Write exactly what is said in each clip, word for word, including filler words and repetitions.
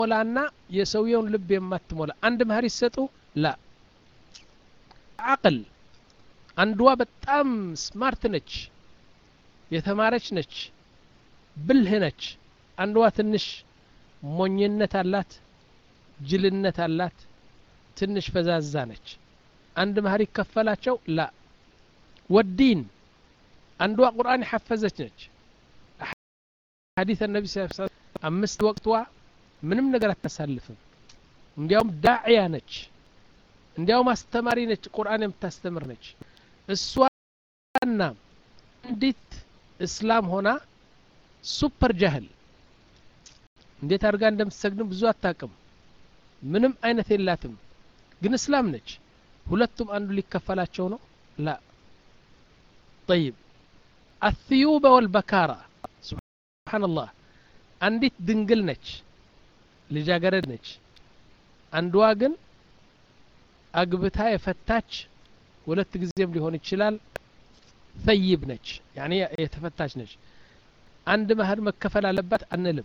ሞላና የሰውየውን ልብ የማትሞላ አንድ መህር ይሰጡ ላ አቅል አንዷ በጣም ስማርት ነች የተማረች ነች ብልህ ነች አንዷ ትንሽ ሞኝነት አላት ጅልነት አላት ትንሽ ፈዛዛ ነች አንድ መህር ይከፈላቸው ላ ወዲን አንዷ ቁርአን ሐፈዘች ነች ሐዲስ النبي صلى الله عليه وسلم አምስት ወቅቷ ምንም ነገር አታሳልፍም እንዲያውም ዳዒያ ነች እንዲያውም አስተማሪ ነች ቁርአን የምታስተምር ነች እሷና እንዴት እስላም ሆና ሱፐር ጃህል እንዴት አድርጋ እንደምትሰግድ ብዙ አታውቅም ምንም አይነት የላትም ግን እስላም ነች ሁለቱም አንዱ ሊከፈላቸው ነው ላ طيب الثيوب والبكارة سبحان الله አንዲት ድንግል ነች ልጃገረድ ነች አንዷ ግን አግብታ የፈታች ሁለት ጊዜም ሊሆን ይችላል ثيب ነች يعني የተፈታች ነች አንድ መህር መከፈል አለባት አንልም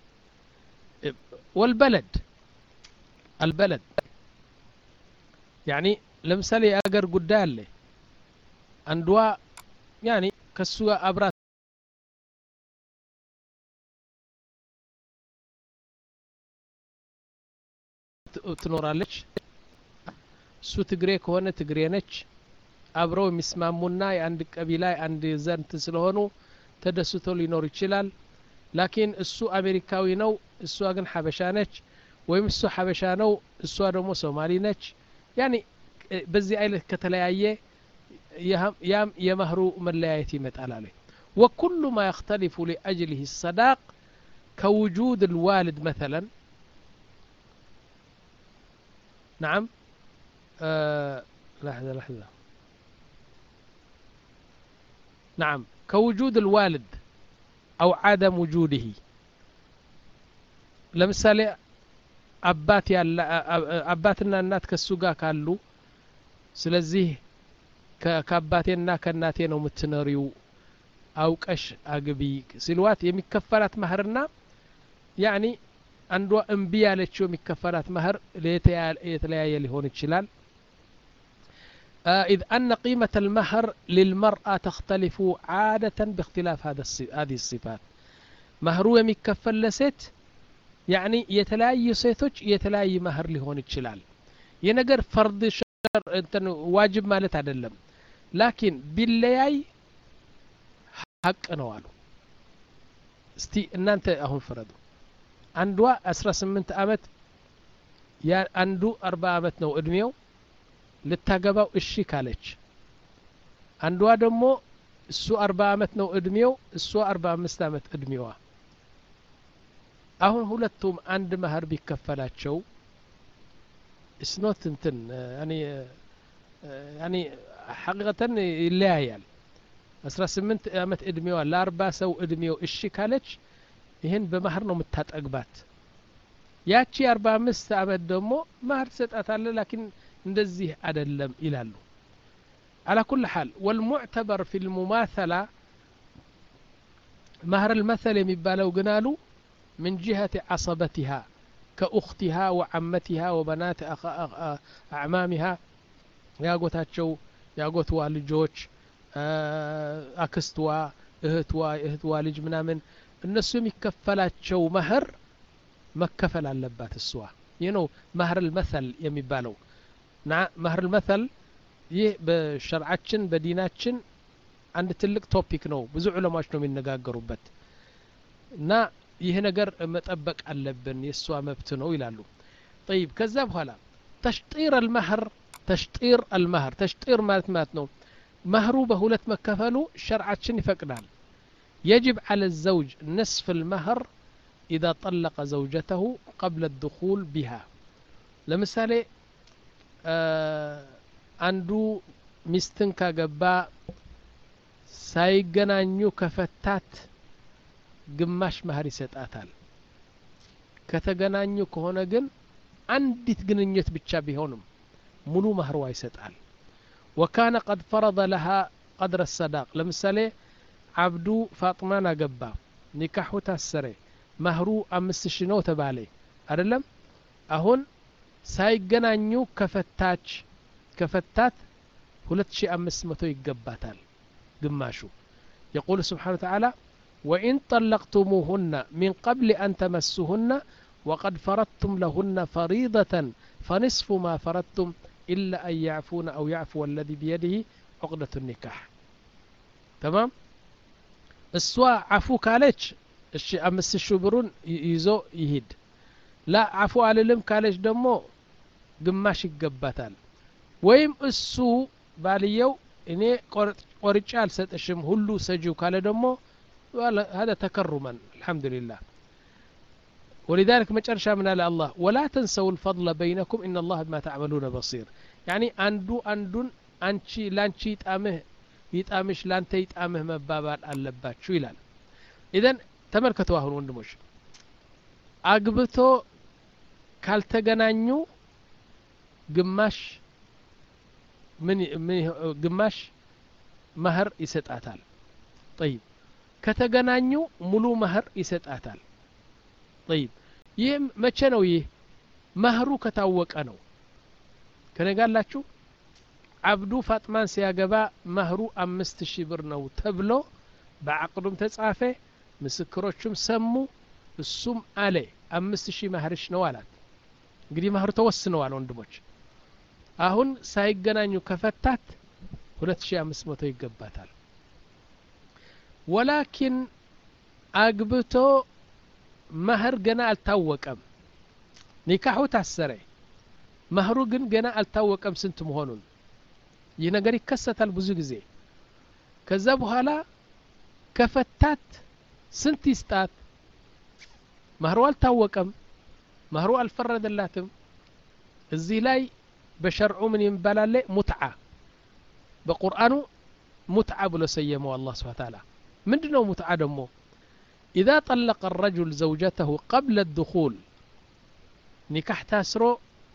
والبلد البلد يعني ለምሳሌ የአገር ጉዳይ አለ አንዷ يعني ከሱ አብራ ትኖራለች እሱ ትግሬ ከሆነ ትግሬ ነች አብረው የሚስማሙና የአንድ ቀቢላ አንድ ዘንት ስለሆኑ ተደስተው ሊኖር ይችላል ላኪን እሱ አሜሪካዊ ነው እሷ ግን ሐበሻ ነች ወይም እሱ ሐበሻ ነው እሷ ደግሞ ሶማሊ ነች يعني በዚህ አይነት ከተለያየ ያም የመህሩ መለያየት ይመጣል አለ وكل ما يختلف لاجله الصداق كوجود الوالد مثلا نعم آه لحظة لحظة نعم كوجود الوالد أو عدم وجوده لمثال أبات يالا أباتنا النات كالسوقا كالو سلزيه كأباتنا كالناتين ومتنريو أو كش أقبي سلوات يمكفرات مهرنا يعني አንዷ እምቢ ያለችው የሚከፈላት መህር ለየተለያየ ሊሆን ይችላል إذ أن قيمة المهر للمرأة تختلف عادة باختلاف هذا هذه الصفات مهرو የሚከፈል ለሴት يعني የተለያየ ሴቶች የተለያየ መህር ሊሆን ይችላል የነገር ፈርድ ሸር እንትን ዋጅብ ማለት አይደለም ላኪን ቢለያይ ሐቅ ነው አሉ እስቲ እናንተ አሁን ፍረዱ አንዷ አስራ ስምንት አመት ያ አንዱ አርባ አመት ነው እድሜው ልታገባው እሺ ካለች አንዷ ደግሞ እሱ አርባ አመት ነው እድሜው እሱ አርባ አምስት አመት እድሜዋ አሁን ሁለቱም አንድ መህር ቢከፈላቸው እስኖት እንትን ያኒ ያኒ ሐቂቀተን ይለያያል አስራ ስምንት አመት እድሜዋ ለአርባ ሰው እድሜው እሺ ካለች ይሄን በመህር ነው የምታጠግባት ያቺ አርባ አምስት አመት ደግሞ መህር ሰጣታለ ላኪን እንደዚህ አይደለም ይላሉ على كل حال والمعتبر في المماثلة مهر المثل የሚባለው ግን አሉ من جهة عصبتها كأختها وعمتها وبنات أعمامها ያጎታቸው ያጎትዋ ልጆች አክስትዋ እህትዋ እህትዋ ልጅ ምናምን እነሱ የሚከፈላቸው መህር መከፈል አለባት እሷ ይሄ ነው መህር المثل የሚባለው ና መህር المثل ይህ በሸርዓችን በዲናችን አንድ ትልቅ ቶፒክ ነው ብዙ ዑለማዎች ነው የሚነጋገሩበት እና ይሄ ነገር መጠበቅ አለብን የሷ መብት ነው ይላሉ طيب ከዛ በኋላ تشطير المهر تشطير المهر تشطير ማለት ማለት ነው መህሩ በሁለት መከፈሉ ሸርዓችን ይፈቅዳል يجب على الزوج نصف المهر إذا طلق زوجته قبل الدخول بها ለምሳሌ አንዱ ሚስትን ካገባ ሳይገናኙ ከፈታት ግማሽ መህር ይሰጣታል ከተገናኙ ከሆነ ግን አንዲት ግንኙነት ብቻ ቢሆንም ሙሉ መህሯ ይሰጣል وكان قد فرض لها قدر الصداق ለምሳሌ عبدو فاطمة نقبا نكاحو تاسري مهرو أمس شنو تبالي አይደለም አሁን ሳይገናኙ ከፈታች ከፈታት ሁለት ሺህ አምስት መቶ ይገባታል ግማሹ يقول سبحانه وتعالى وإن طلقتموهن من قبل أن تمسوهن وقد فرضتم لهن فريضة فنصف ما فرضتم إلا أن يعفون أو يعفو الذي بيده عقدة النكاح تمام السوا عفو كالج الشي أمس الشبرون يزو يهد لا عفو على لم كالج دمو قماش يقبتال ويم السو باليو إني قرج ألسد الشم هلو سجو كاله دمو هذا تكرما الحمد لله ولذلك مجرشا من الله ولا تنسوا الفضل بينكم إن الله بما تعملون بصير يعني أندو أندون أنشي لانشي يتأمه يتأمش لانتي يتأمه مبابات اللبات شو يلال إذن تمركتوا هون وندموش أقبتو كالتغنانيو قماش من من قماش مهر يسطاتال طيب ከተገናኙ ሙሉ መህር ይሰጣታል طيب ይህ መቼ ነው ይህ መህሩ ከታወቀ ነው ከነጋላችሁ አብዱ ፋጥማን ሲያገባ መህሩ አምስት ሺህ ብር ነው ተብሎ በአቅዱም ተጻፈ ምስክሮቹም ሰሙ እሱም አለ አምስት ሺህ መህርሽ ነው አላት እንግዲህ መህሩ ተወስነዋል ወንድሞች አሁን ሳይገናኙ ከፈታት ሁለት ሺህ አምስት መቶ ይገባታል ولكن አግብቶ መህር ገና አልታወቀም ኒካሁ ታሰረ መህሩ ግን ገና አልታወቀም ስንት መሆኑን ይህ ነገር ይከሰታል ብዙ ጊዜ ከዛ በኋላ ከፈታት ስንት ይስጣት መህሩ አልታወቀም መህሩ አልፈረደላትም እዚህ ላይ በሸርዑ ምን ይባላል ሙትዓ በቁርአኑ ሙትዓ ብሎ ሰየመው አላህ Subhanahu Wa Ta'ala ምንድነው ሙትዓ ደግሞ إذا طلق الرجل زوجته قبل الدخول نكاح تاسرو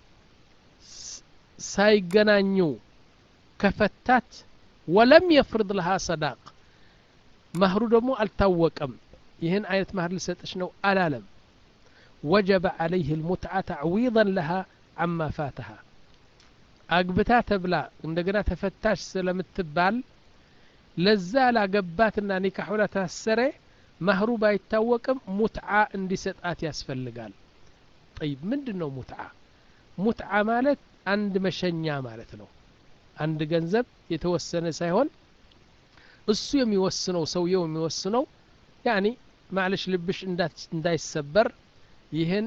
سايغنانيو كفتات ولم يفرض لها صداق مهر دمو التوقم يهن آية مهر لساتش نو ألالم وجب عليه المتعة تعويضا لها عما فاتها أقبتا تبلا عندنا تفتاش سلمتبال لزال قباتنا نكاح ولا تاسره مهر بايتاوقم متعة اندي سطات ياسفلقال طيب ምንድነው متعة متعة ማለት አንድ መሸኛ ማለት ነው አንድ ገንዘብ የተወሰነ ሳይሆን እሱ የሚወስነው ሰውየው የሚወስነው ያኒ ማለሽ ልብሽ እንዳይሰበር ይሄን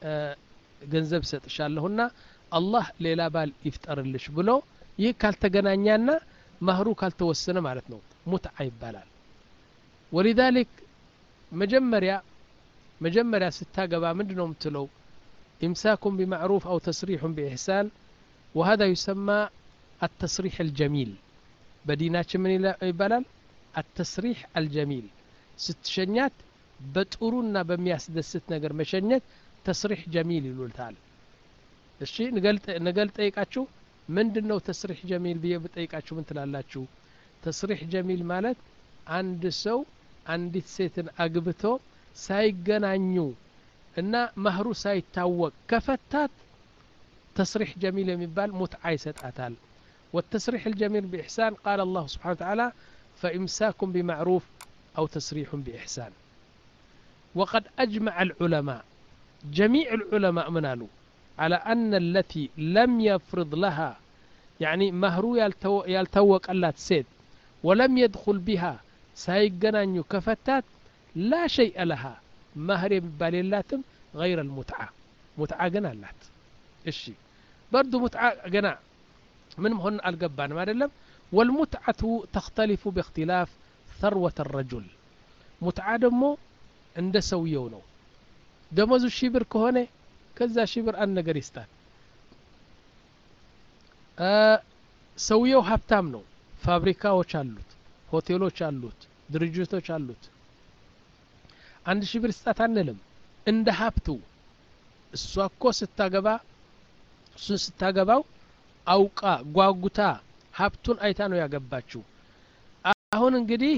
ገንዘብ ሰጥሻለሁና አላህ ሌላ ባል ይፍጠርልሽ ብሎ ይህ ካልተገናኛና መህሩ ካልተወሰነ ማለት ነው ሙትዓ ይባላል ولذلك مجمريا مجمريا ستاغبا ምንድነው የምትለው امساك بمعروف او تسريح باحسان وهذا يسمى التصريح الجميل بديناችን ምን ይባላል التصريح الجميل ስትሸኛት በጥሩና በሚያስደስት ነገር መሸኘት ተስሪህ ጀሚል ይሉታል እሺ ንገልጥ ንገልጥ ጠይቃችሁ ምንድነው ተስሪህ ጀሚል ብዬ በጠይቃችሁ ምን ትላላችሁ ተስሪህ ጀሚል ማለት አንድ ሰው አንዲት ሴትን አግብቶ ሳይገናኙ እና መህሩ ሳይታወቅ ከፈታት ተስሪህ ጀሚል የሚባል ሙትዓ ይሰጣታል والتصريح الجميل بإحسان قال الله سبحانه وتعالى فإمساك بمعروف أو تسريح بإحسان وقد أجمع العلماء جميع العلماء منالو على أن التي لم يفرض لها يعني مهرو يلتوق ألا تسيد ولم يدخل بها سايقنانيو كفتات لا شيء لها مهر باللاتم غير المتعة متعة قنالات الشي برضو متعة قنا من هن القبان ما دلم والمتعة تختلف باختلاف ثروة الرجل متعة دمو عند سويونو دموزو الشبر كهونه كذا شبر أن نقريستان أه سويو هابتام نو فابريكاዎች አሉት ሆቴሎች አሉት ድርጅቶች አሉት አንድ ሺህ ብር ስጣት አንልም እንደ ሀብቱ እሷ እኮ ስታገባ እሱ ስታገባው አውቃ ጓጉታ ሀብቱን አይታ ነው ያገባችው አሁን እንግዲህ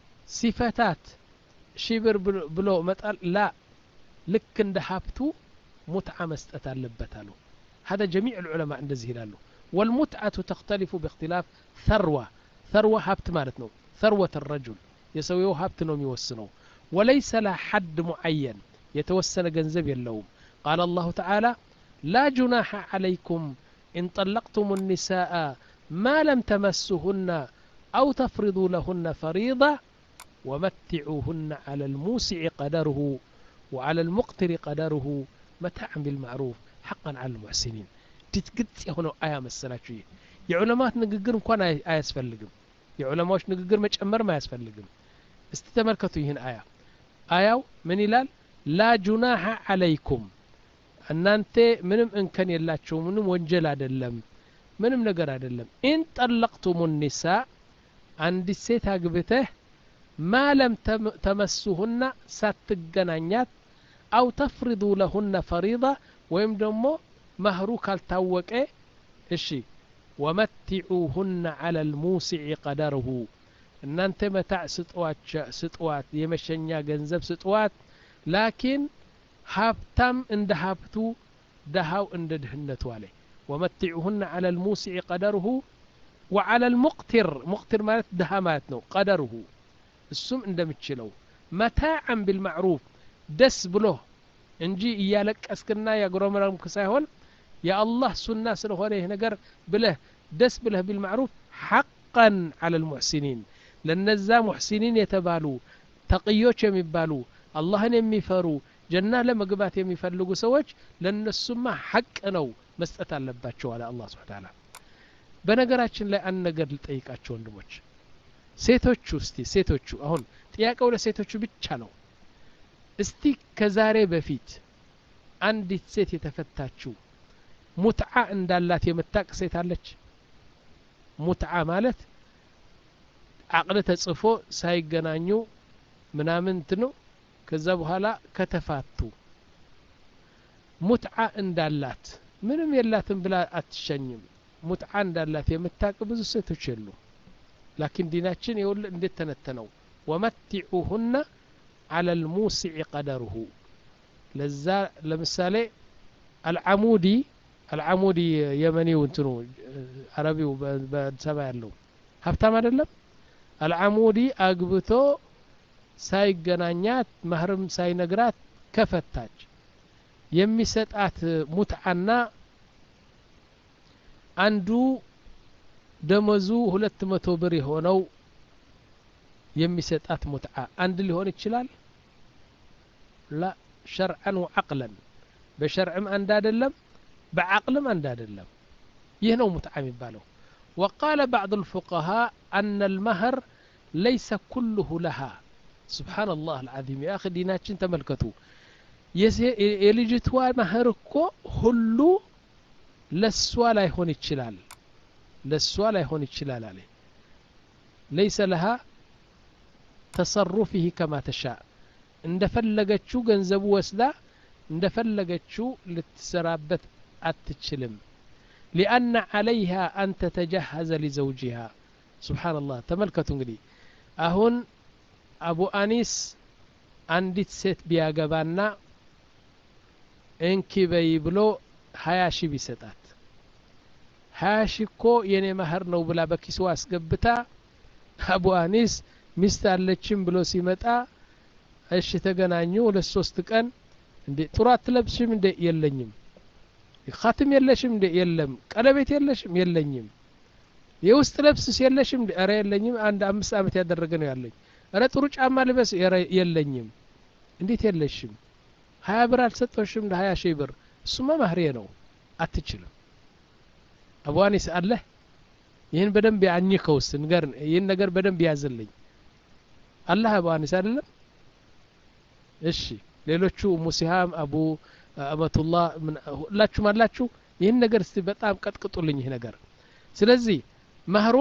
ሲፈታት ሺህ ብር ብሎ መጣል ላ ልክ እንደ ሀብቱ متعة مسأت اللبتالو هذا جميع العلماء እንደዚህ ይላሉ والمتعة تختلف باختلاف ثروة ثروة هابت مالتنا ثروة الرجل يسويه هابت ነው የሚወስነው وليس لا حد معين يتوسن ገንዘብ የለውም قال الله تعالى لا جناح عليكم إن طلقتم النساء ما لم تمسهن أو تفرضوا لهن فريضة ومتعوهن على الموسع قدره وعلى المقتر قدره متاعا بالمعروف حقا على المحسنين تتقدس هنا آية مسألة የዑለማት ንግግር እንኳን አያስፈልግም የዑለማዎች ንግግር መጨመር ማያስፈልግም استتملكቱ ይህን አያ አያው ምን ይላል لا جناح عليكم እናንተ ምንም እንከን የላችሁ ምንም ወንጀል አይደለም ምንም ነገር አይደለም إن طلقتم النساء አንድ ሴት አግብተህ ما لم تمسهن ሳትገናኛት أو تفرضوا لهن فريضة ወይም ደግሞ مهሩ ካልታወቀ እሺ ومتعوهن على الموسع قدره እናንተ መታዕ ስጥዋች ስጥዋት የመሸኛ ገንዘብ ስጥዋት ላኪን ሀብታም እንደ ሀብቱ ደሃው እንደ ድህነቱ አለ ومتعوهن على الموسع قدره وعلى المقتر مقتر ማለት ደሃ ማለት ነው قدره እሱም እንደምችለው متاعا بالمعروف ደስ ብሎ እንጂ እያለቀስክና ያግሮመራምክ ሳይሆን يا الله سنة ስለሆነ ይሄ ነገር ብለህ ደስ ብለህ بالمعروف حقا على المحسنين ለነዛ ሙህሲኒን የተባሉ ተቅዮች የሚባሉ አላህን የሚፈሩ ጀና ለመግባት የሚፈልጉ ሰዎች ለነሱማ ሐቅ ነው መስጠት አለባቸው አለ አላህ Subhanahu Ta'ala በነገራችን ላይ አንድ ነገር ልጠይቃቸው ወንድሞች ሴቶቹ እስቲ ሴቶቹ አሁን ጥያቄው ለሴቶቹ ብቻ ነው እስቲ ከዛሬ በፊት አንዲት ሴት የተፈታችው ሙትዓ እንዳላት የምታቅ ሴት አለች ሙትዓ ማለት አቅለ ተጽፎ ሳይገናኙ ምናምን ነው ከዛ በኋላ ከተፋቱ ሙትዓ እንዳላት ምንም የላትም ብላ አትሸኝም ሙትዓ እንዳላት የምታቅ ብዙ ሴቶች የሉ لكن ديناችን ይወል እንዴት ተነተነው ومتعوهن على الموسع قدره ለዛ ለምሳሌ العمودي العمودي يمنيው እንትኑ አረቢው በሰባ ያለው ሀብታም አይደለም العمودي አግብቶ ሳይገናኛት ማህረም ሳይነግራት ከፈታች የሚሰጣት ሙትዓና አንዱ ደመዙ ሁለት መቶ ብር የሆነው የሚሰጣት ሙትዓ አንድ ሊሆን ይችላል لا شرعا وعقلا بشرعም አንድ አይደለም بعقلም አንድ አይደለም ይህ ነው ሙትዓ የሚባለው وقال بعض الفقهاء أن المهر ليس كله لها سبحان الله العظيم يا أخي ديناتشن تملكتو يلجتوا مهر እኮ ሁሉ ለሷ ላይ ሆን ይችላል ለሷ ላይ ሆን ይችላል አለ ليس لها تصرفه كما تشاء እንደፈለገችው ገንዘቡ ወስዳ እንደፈለገችው ልትሰራበት አትችልም لأن عليها أن تتجهز لزوجها سبحان الله تملكتوا እንግዲህ አሁን አቡ አኒስ አንዲት ሴት ቢያገባና እንኪ በይ ብሎ ሀያ ሺህ ቢሰጣት ሀያ ሺህ እኮ የኔ ማህር ነው ብላ በኪስዋ አስገብታ አቡ አኒስ ሚስት አለችም ብሎ ሲመጣ እሺ ተገናኙ ለሶስት ቀን እንዴ ጡራት ለብሽም እንዴ የለኝም ኻትም የለሽም እንዴ የለም ቀለበት የለሽም የለኝም የውስጥ ልብስስ የለሽም እንዴ አረ የለኝም አንድ አምስት አመት ያደረገ ነው ያለኝ አረ ጥሩ ጫማ ልበስ የለኝም እንዴት የለሽም ሀያ ብር አልሰጠሽም እንደ ሀያ ሺህ ብር እሱማ ማህሬ ነው አትችልም አቡ አኒስ አለ ይሄን በደንብ ያኝከውስ ነገር ይሄን ነገር በደንብ ያዘልኝ አላህ አቡ አኒስ አይደለም እሺ ሌሎቹ ሙሲሃም አቡ አመቱላህ ምን ሁላችሁ ማላችሁ ይሄን ነገር እስቲ በጣም ቀጥቅጡልኝ ይሄ ነገር ስለዚህ ማህሯ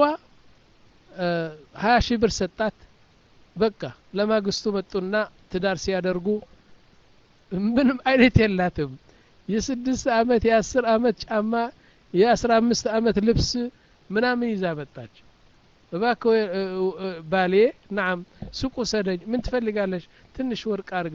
ሀያ ሺህ ብር ሰጣት በቃ ለማግስቱ መጡና ትዳር ሲያደርጉ ምንም አይነት የላትም የስድስት አመት የአስር አመት ጫማ የአስራ አምስት አመት ልብስ ምናምን ይዛ መጣች እባክዎ ባሌ نعم ሱቁ ሰደኝ ምን ትፈልጋለሽ ትንሽ ወርቅ አርግልኝ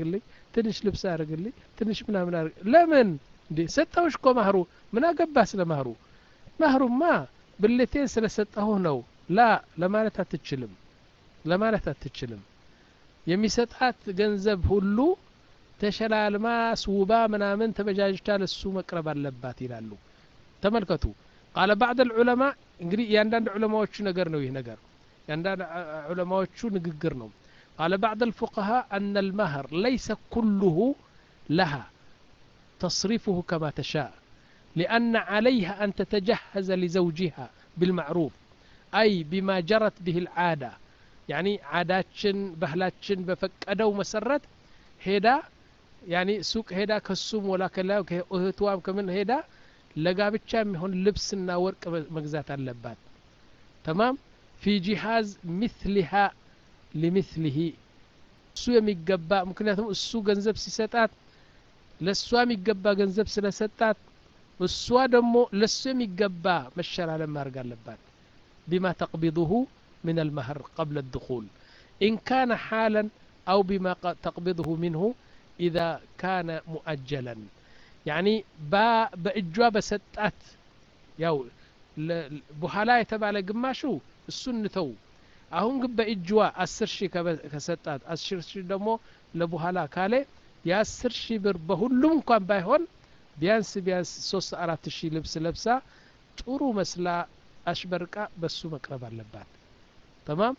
ትንሽ ልብስ አድርግልኝ ትንሽ ምናምን አድርግ ለምን እንዴ ሰጣውሽ እኮ ማህሩ ምን አገባህ ስለ ማህሩ ማህሩማ ብልቴን ስለሰጣሁ ነው ላ ለማለት አትችልም ለማለት አትችልም የሚሰጣት ገንዘብ ሁሉ ተሸላልማ ስውባ ምናምን ተበጃጅታ ለሱ መቅረብ አለባት ይላሉ ተመልከቱ قال بعض العلماء እንግዲህ ያንዳንድ ዑለማዎቹ ነገር ነው ይህ ነገር ያንዳንድ ዑለማዎቹ ንግግር ነው قال بعض الفقهاء أن المهر ليس كله لها تصرفه كما تشاء لأن عليها أن تتجهز لزوجها بالمعروف أي بما جرت به العادة يعني عاداتشن بهلاتشن بفقدو مسرت هيدا يعني سوق هيدا كسوم ولا كلا እህቷም ከምን ሄዳ ለጋብቻ የሚሆን ልብስና ወርቅ መግዛት አለባት تمام في جهاز مثلها لمثله እሱ የሚገባ ምክንያቱም እሱ ገንዘብ ሲሰጣት ለሷ የሚገባ ገንዘብ ስለሰጣት እሷ ደግሞ ለሱ የሚገባ መሸራለም ማድረግ አለባት بما تقبضه من المهر قبل الدخول إن كان حالا أو بما تقبضه منه إذا كان مؤجلا يعني با بإجوا بسطات ያው በኋላ የተባለ ግማሹ እሱን ተው አሁን ግን በእጅዋ አስር ሺህ ከሰጣት አስር ሺህ ደግሞ ለበኋላ ካለ የ10 ሺህ ብር በሁሉም እንኳን ባይሆን ቢያንስ ቢያንስ ሶስት አራት ሺህ ልብስ ለብሳ ጥሩ መስላ አሽበርቃ በሱ መቅረብ አለባት تمام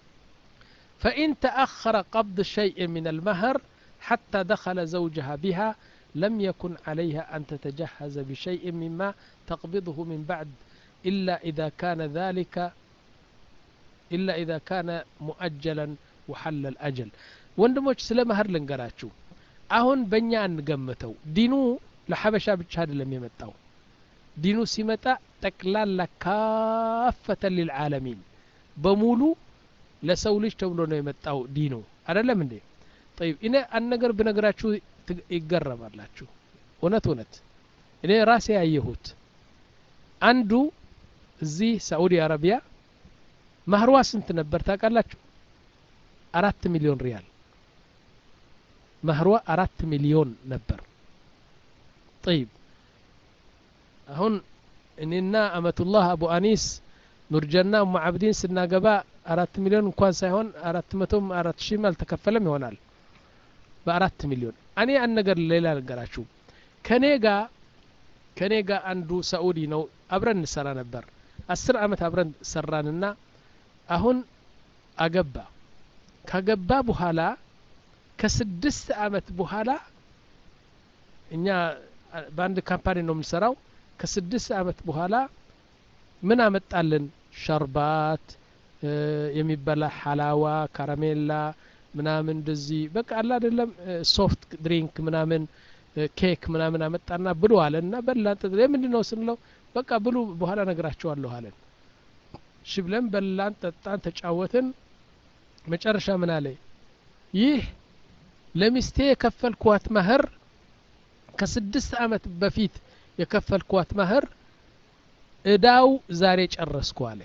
فإن تأخر قبض شيء من المهر حتى دخل زوجها بها لم يكن عليها أن تتجهز بشيء مما تقبضه من بعد إلا إذا كان ذلك إلا إذا كان مؤجلا وحل الأجل ወንድሞች ስለ መህር ልንገራችሁ አሁን በእኛ እንገምተው ዲኑ ለሐበሻ ብቻ አይደለም የመጣው ዲኑ ሲመጣ ጠቅላላ ካፈተ للعالمين በሙሉ ለሰው ልጅ ተብሎ ነው የመጣው ዲኑ አይደለም እንዴ طيب እኔ አንድ ነገር ብነግራችሁ ይገረማላችሁ እውነት እውነት እኔ ራሴ ያየሁት አንዱ እዚህ ሳዑዲ አረቢያ ማህሯ ስንት ነበር ታውቃላችሁ አራት ሚሊዮን ሪያል ማህሯ አራት ሚሊዮን ነበር طيب አሁን እኔና አመቱላህ አቡ አኒስ ኑርጀና ሙዓብዲን ስናገባ አራት ሚሊዮን እንኳን ሳይሆን አራት መቶ አራት ሺህ ማል ተከፈለም ይሆናል በአራት ሚሊዮን እኔ አንድ ነገር ሌላ ነገራችሁ ከኔጋ ከኔጋ አንዱ ሳዑዲ ነው አብረን እንሰራ ነበር አስር አመት አብረን ሰራንና አሁን አገባ ካገባ በኋላ ከስድስት አመት በኋላ እኛ ባንድ ካምፓኒ ነው የምንሰራው ከስድስት አመት በኋላ ምን አመጣልን ሸርባት የሚበላ ሐላዋ ካራሜላ ምናምን እንደዚህ በቃ አላ አይደለም ሶፍት ድሪንክ ምናምን ኬክ ምናምን አመጣና ብሉ አለና በላን ለምንድነው ስንለው በቃ ብሉ በኋላ ነግራቸዋለሁ አለን ሽብለን በላን ጠጣን ተጫወትን መጨረሻ ምን አለ ይህ ለሚስቴ የከፈልኳት ማህር ከስድስት አመት በፊት የከፈልኳት ማህር እዳው ዛሬ ጨረስኩ አለ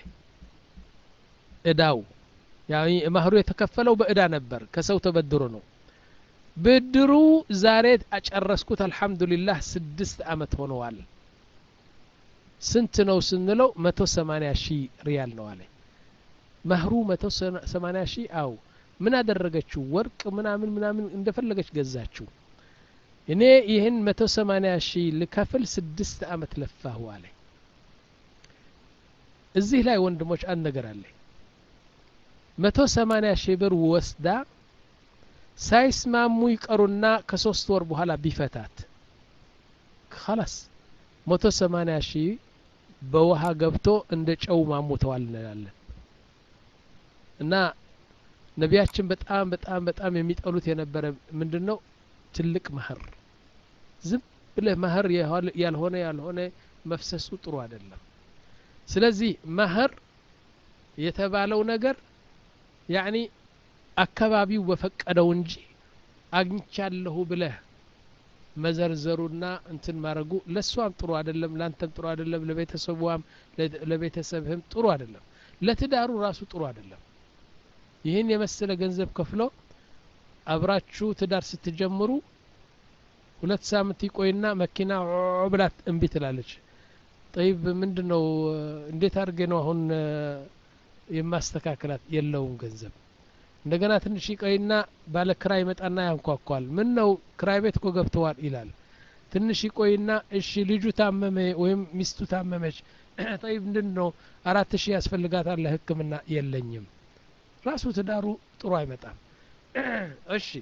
እዳው ያኒ ማህሩ የተከፈለው በእዳ ነበር ከሰው ተበድሮ ነው ብድሩ ዛሬ አጨረስኩት አልহামዱሊላህ ስድስት አመት ሆነዋል ስንት ነው ስንለው መቶ ሰማንያ ሺህ ሪያል ነው አለ ማህሩ መቶ ሰማንያ ሺህ አው ምን አደረገችው ወርቅ ምናምን ምናምን እንደፈለገች ገዛችው እኔ ይሄን መቶ ሰማንያ ሺህ ልከፍል ስድስት አመት ለፋሁ አለ እዚህ ላይ ወንድሞች አንድ ነገር አለ መቶ ሰማንያ ሺህ ብር ወስዳ ሳይስማሙ ይቀሩና ከሶስት ወር በኋላ ቢፈታት خلاص መቶ ሰማንያ ሺህ በውሃ ገብቶ እንደ ጨው ማሞተዋል እንላለን እና ነቢያችን በጣም በጣም በጣም የሚጠሉት የነበረ ምንድነው ትልቅ ማህር ዝም ብለህ ማህር ያልሆነ ያልሆነ መፍሰሱ ጥሩ አይደለም ስለዚህ ማህር የተባለው ነገር ያኒ አካባቢው በፈቀደው እንጂ አግኝቻለሁ ብለህ መዘርዘሩና እንትን ማረጉ ለሷም ጥሩ አይደለም ላንተም ጥሩ አይደለም ለቤተሰቧም ለቤተሰብህም ጥሩ አይደለም ለትዳሩ ራሱ ጥሩ አይደለም ይሄን የመሰለ ገንዘብ ከፍሎ አብራችሁ ትዳር ስትጀምሩ ሁለት ሳምንት ይቆይና መኪና ብላት እምቢ ትላለች طيب ምንድነው እንዴት አድርጌ ነው አሁን የማስተካከላት የለውም ገንዘብ እንደገና ትንሽ ይቆይና ባለ ክራይ መጣና ያንኳኳል ምን ነው ክራይ ቤት እኮ ገብተዋል ይላል ትንሽ ይቆይና እሺ ልጁ ታመመ ወይም ሚስቱ ታመመች طيب ምንድነው አራት ሺህ ያስፈልጋታል ለህክምና የለኝም ራሱ ትዳሩ ጥሩ አይመጣም እሺ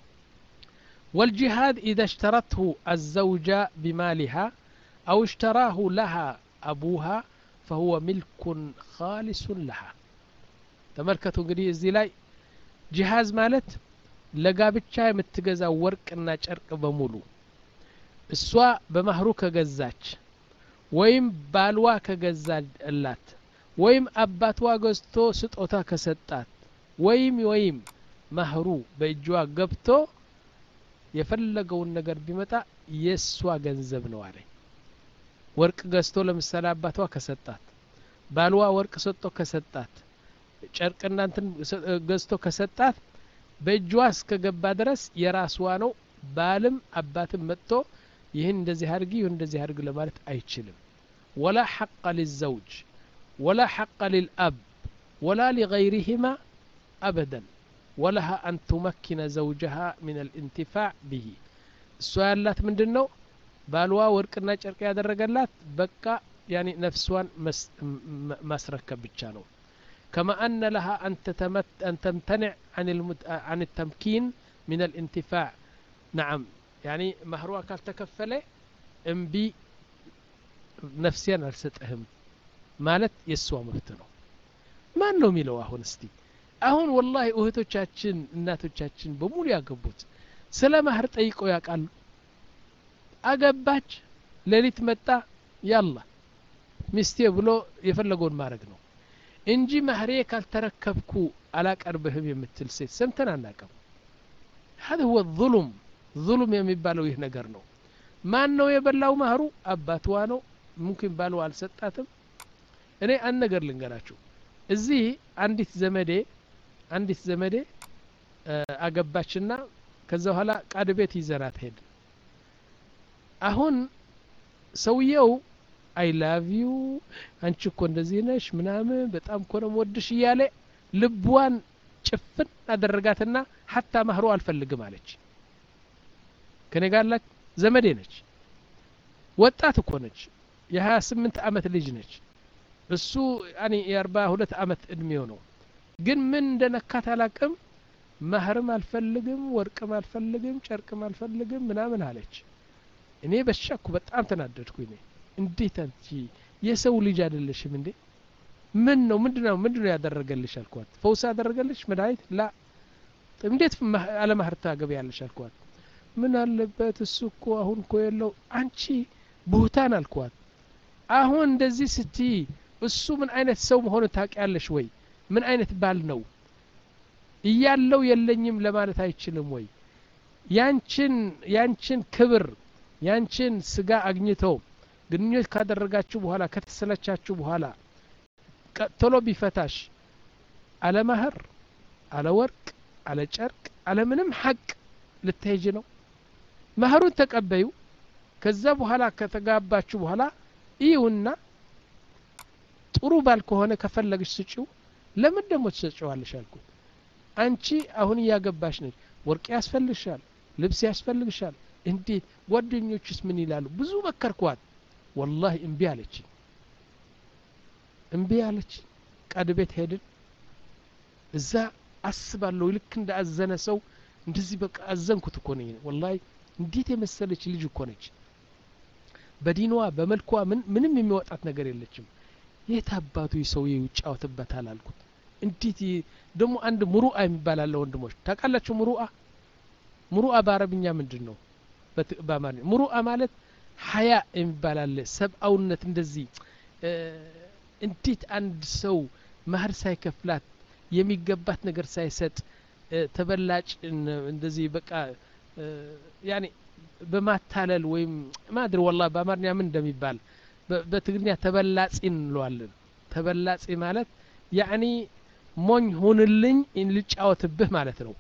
والجهاد إذا اشترته الزوجة بمالها أو اشتراه لها أبوها فهو ملك خالص لها تملكته እንግዲህ እዚህ ላይ ጂሃዝ ማለት ለጋብቻ የምትገዛው ወርቅና ጨርቅ በሙሉ እሷ በማህሩ ከገዛች ወይም ባልዋ ከገዛላት ወይም አባቷ ገዝቶ ስጦታ ከሰጣት ወይም ወይም ማህሩ በእጇ ገብቶ የፈለገውን ነገር ቢመጣ የሷ ገንዘብ ነው አለኝ ወርቅ ገዝቶ ለምሳሌ አባቷ ከሰጣት ባልዋ ወርቅ ሰጥቶ ከሰጣት ጨርቅና እንትን ገዝቶ ከሰጣት በእጇ እስከገባ ድረስ የራስዋ ነው ባልም አባትም መጥቶ ይህን እንደዚህ አድርጊ ይህን እንደዚህ አድርግ ለማለት አይችልም ولا حق للزوج ولا حق للأب ولا لغيرهما أبدا ولها أن تمكن زوجها من الانتفاع به السؤالات من دنو بالوا ورقنا ጨርቅ ያደረገላት በቃ يعني نفسوان مسرك بتشانو كما أن لها أن تتمت أن تمتنع عن المت... عن التمكين من الانتفاع نعم يعني مهروها كالتكفله امبي نفسيا አልሰጠህም ማለት የሷ መብት ነው ማን ነው የሚለው አሁን እስቲ አሁን والله እህቶቻችን እናቶቻችን በሙሉ ያገቡት ስለ ማህር ጠይቀው ያውቃሉ አገባች ሌሊት መጣ ያላ ሚስቴ ብሎ የፈለገውን ማድረግ ነው እንጂ ማህሬ ካልተረከብኩ አላቀርብህም የምትል ሴት ሰምተን አናቀም هذا هو الظلم ظلم የሚባለው ይህ ነገር ነው ማን ነው የበላው ማህሩ አባቷ ነው ممكن ባሉ አልሰጣትም እኔ አንድ ነገር ልንገራችሁ እዚህ አንዲት ዘመዴ አንዲት ዘመዴ አገባችና ከዛ በኋላ ቃድ ቤት ይዘራት ሄድ አሁን ሰውየው አይ ላቭ ዩ አንቺ እኮ እንደዚህ ነሽ ምናምን በጣም እኮ ነው ወድሽ እያለ ልቧን ጭፍን አደረጋትና hatta ማህሩ አልፈልግም አለች ከኔ ጋር ላክ ዘመዴ ነች ወጣት እኮ ነች የ28 አመት ልጅ ነች እሱ ያኒ የ42 አመት እድሜው ነው ግን ምን እንደነካት አላቅም ማህርም አልፈልግም ወርቅም አልፈልግም ጨርቅም አልፈልግም ምናምን አለች እኔ በሻኩ በጣም ተናደድኩኝ እኔ እንዴት አንቺ የሰው ልጅ አይደለሽም እንዴ ምን ነው ምንድነው ምንድነው ያደረገልሽ አልኳት ፈውስ ያደረገልሽ መድኃኒት ላ እንዴት አለ ማህር ታገቢያለሽ አልኳት ምን አለበት እሱ እኮ አሁን እኮ የለው አንቺ ቡህታን አልኳት አሁን እንደዚህ ስቲ እሱ ምን አይነት ሰው መሆኑ ታውቂያለሽ ወይ ምን አይነት ባል ነው እያለው የለኝም ለማለት አይችልም ወይ ያንቺን ያንቺን ክብር ያንቺን ስጋ አግኝቶ ግንኙነት ካደረጋችሁ በኋላ ከተሰለቻችሁ በኋላ ቶሎ ቢፈታሽ አለ ማህር አለ ወርቅ አለ ጨርቅ አለ ምንም ሐቅ ልትሄጂ ነው ማህሩን ተቀበዩ ከዛ በኋላ ከተጋባችሁ በኋላ ይውና ጥሩ ባል ከሆነ ከፈለግሽ ስጪው ለምን ደሞ ትሰጪዋለሽ አልኩት አንቺ አሁን ያገባሽ ነሽ ወርቅ ያስፈልግሻል ልብስ ያስፈልግሻል እንዴት ጓደኞችስ ምን ይላሉ ብዙ መከርኳት والله እምቢ አለች እምቢ አለች ቃድ ቤት ሄድን እዛ አስባለሁ ልክ እንደ አዘነ ሰው እንደዚህ በቃ አዘንኩት እኮ ነኝ والله እንዴት የመሰለች ልጅ እኮ ነች በዲኗ በመልኳ ምን ምንም የሚወጣት ነገር የለችም የታባቱ ይሰው ይጫወትበታል አልኩት እንዴት ደሞ አንድ ሙሩአ የሚባል አለ ወንድሞች ታውቃላችሁ ሙሩአ ሙሩአ በአረብኛ ምንድነው በአማርኛ ሙሩአ ማለት ሐያ የሚባል አለ ሰብአውነት እንደዚህ እንዴት አንድ ሰው ማህር ሳይከፍላት የሚገባት ነገር ሳይሰጥ ተበላጭ እንደዚህ በቃ ያኒ በማታለል ወይም ማድር والله በአማርኛ ምን እንደሚባል በትግርኛ ተበላጺ እንለዋለን ተበላጺ ማለት ያኒ ሞኝ ሆንልኝ እንልጫወትብህ ማለት ነው